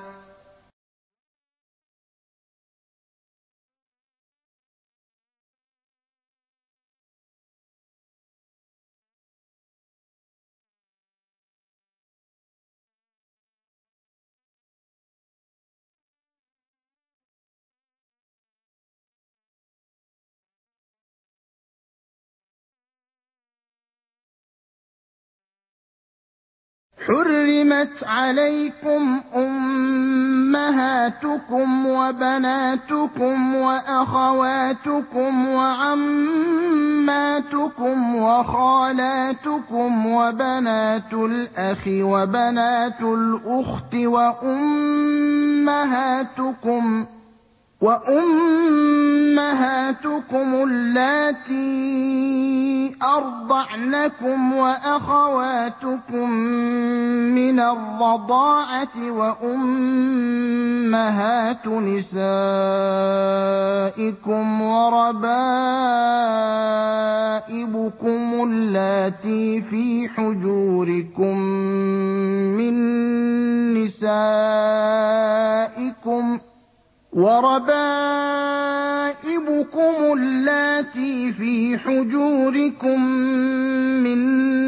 حرمت عليكم أمهاتكم وبناتكم وأخواتكم وعماتكم وخالاتكم وبنات الأخ وبنات الأخت وأمهاتكم اللاتي أرضعنكم وأخواتكم من الرضاعة وأمهات نسائكم وربائبكم اللاتي في حجوركم من نسائكم وربائبكم اللاتي في حجوركم من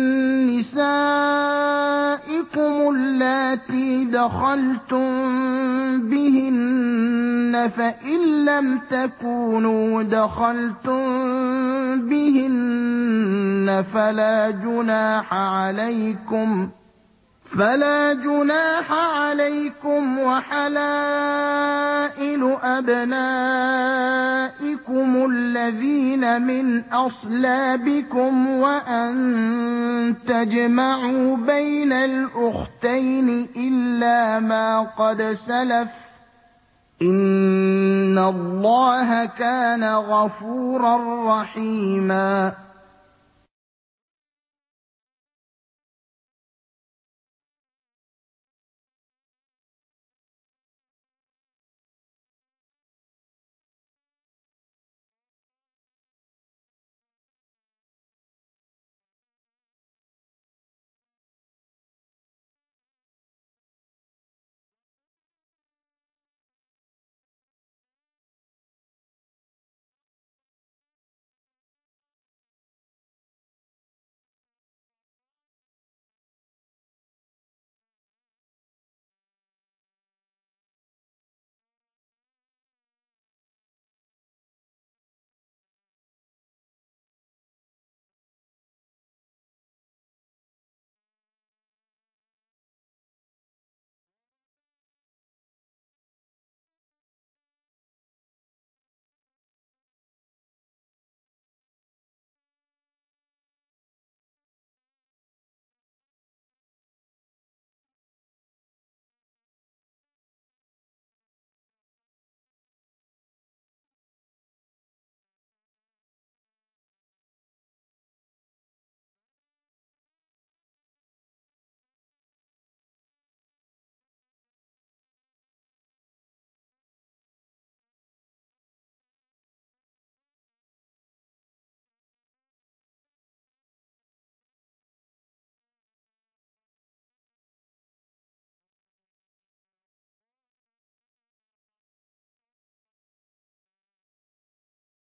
نسائكم اللاتي دخلتم بهن فإن لم تكونوا دخلتم بهن فلا جناح عليكم وحلائل أبنائكم الذين من أصلابكم وأن تجمعوا بين الأختين إلا ما قد سلف إن الله كان غفورا رحيما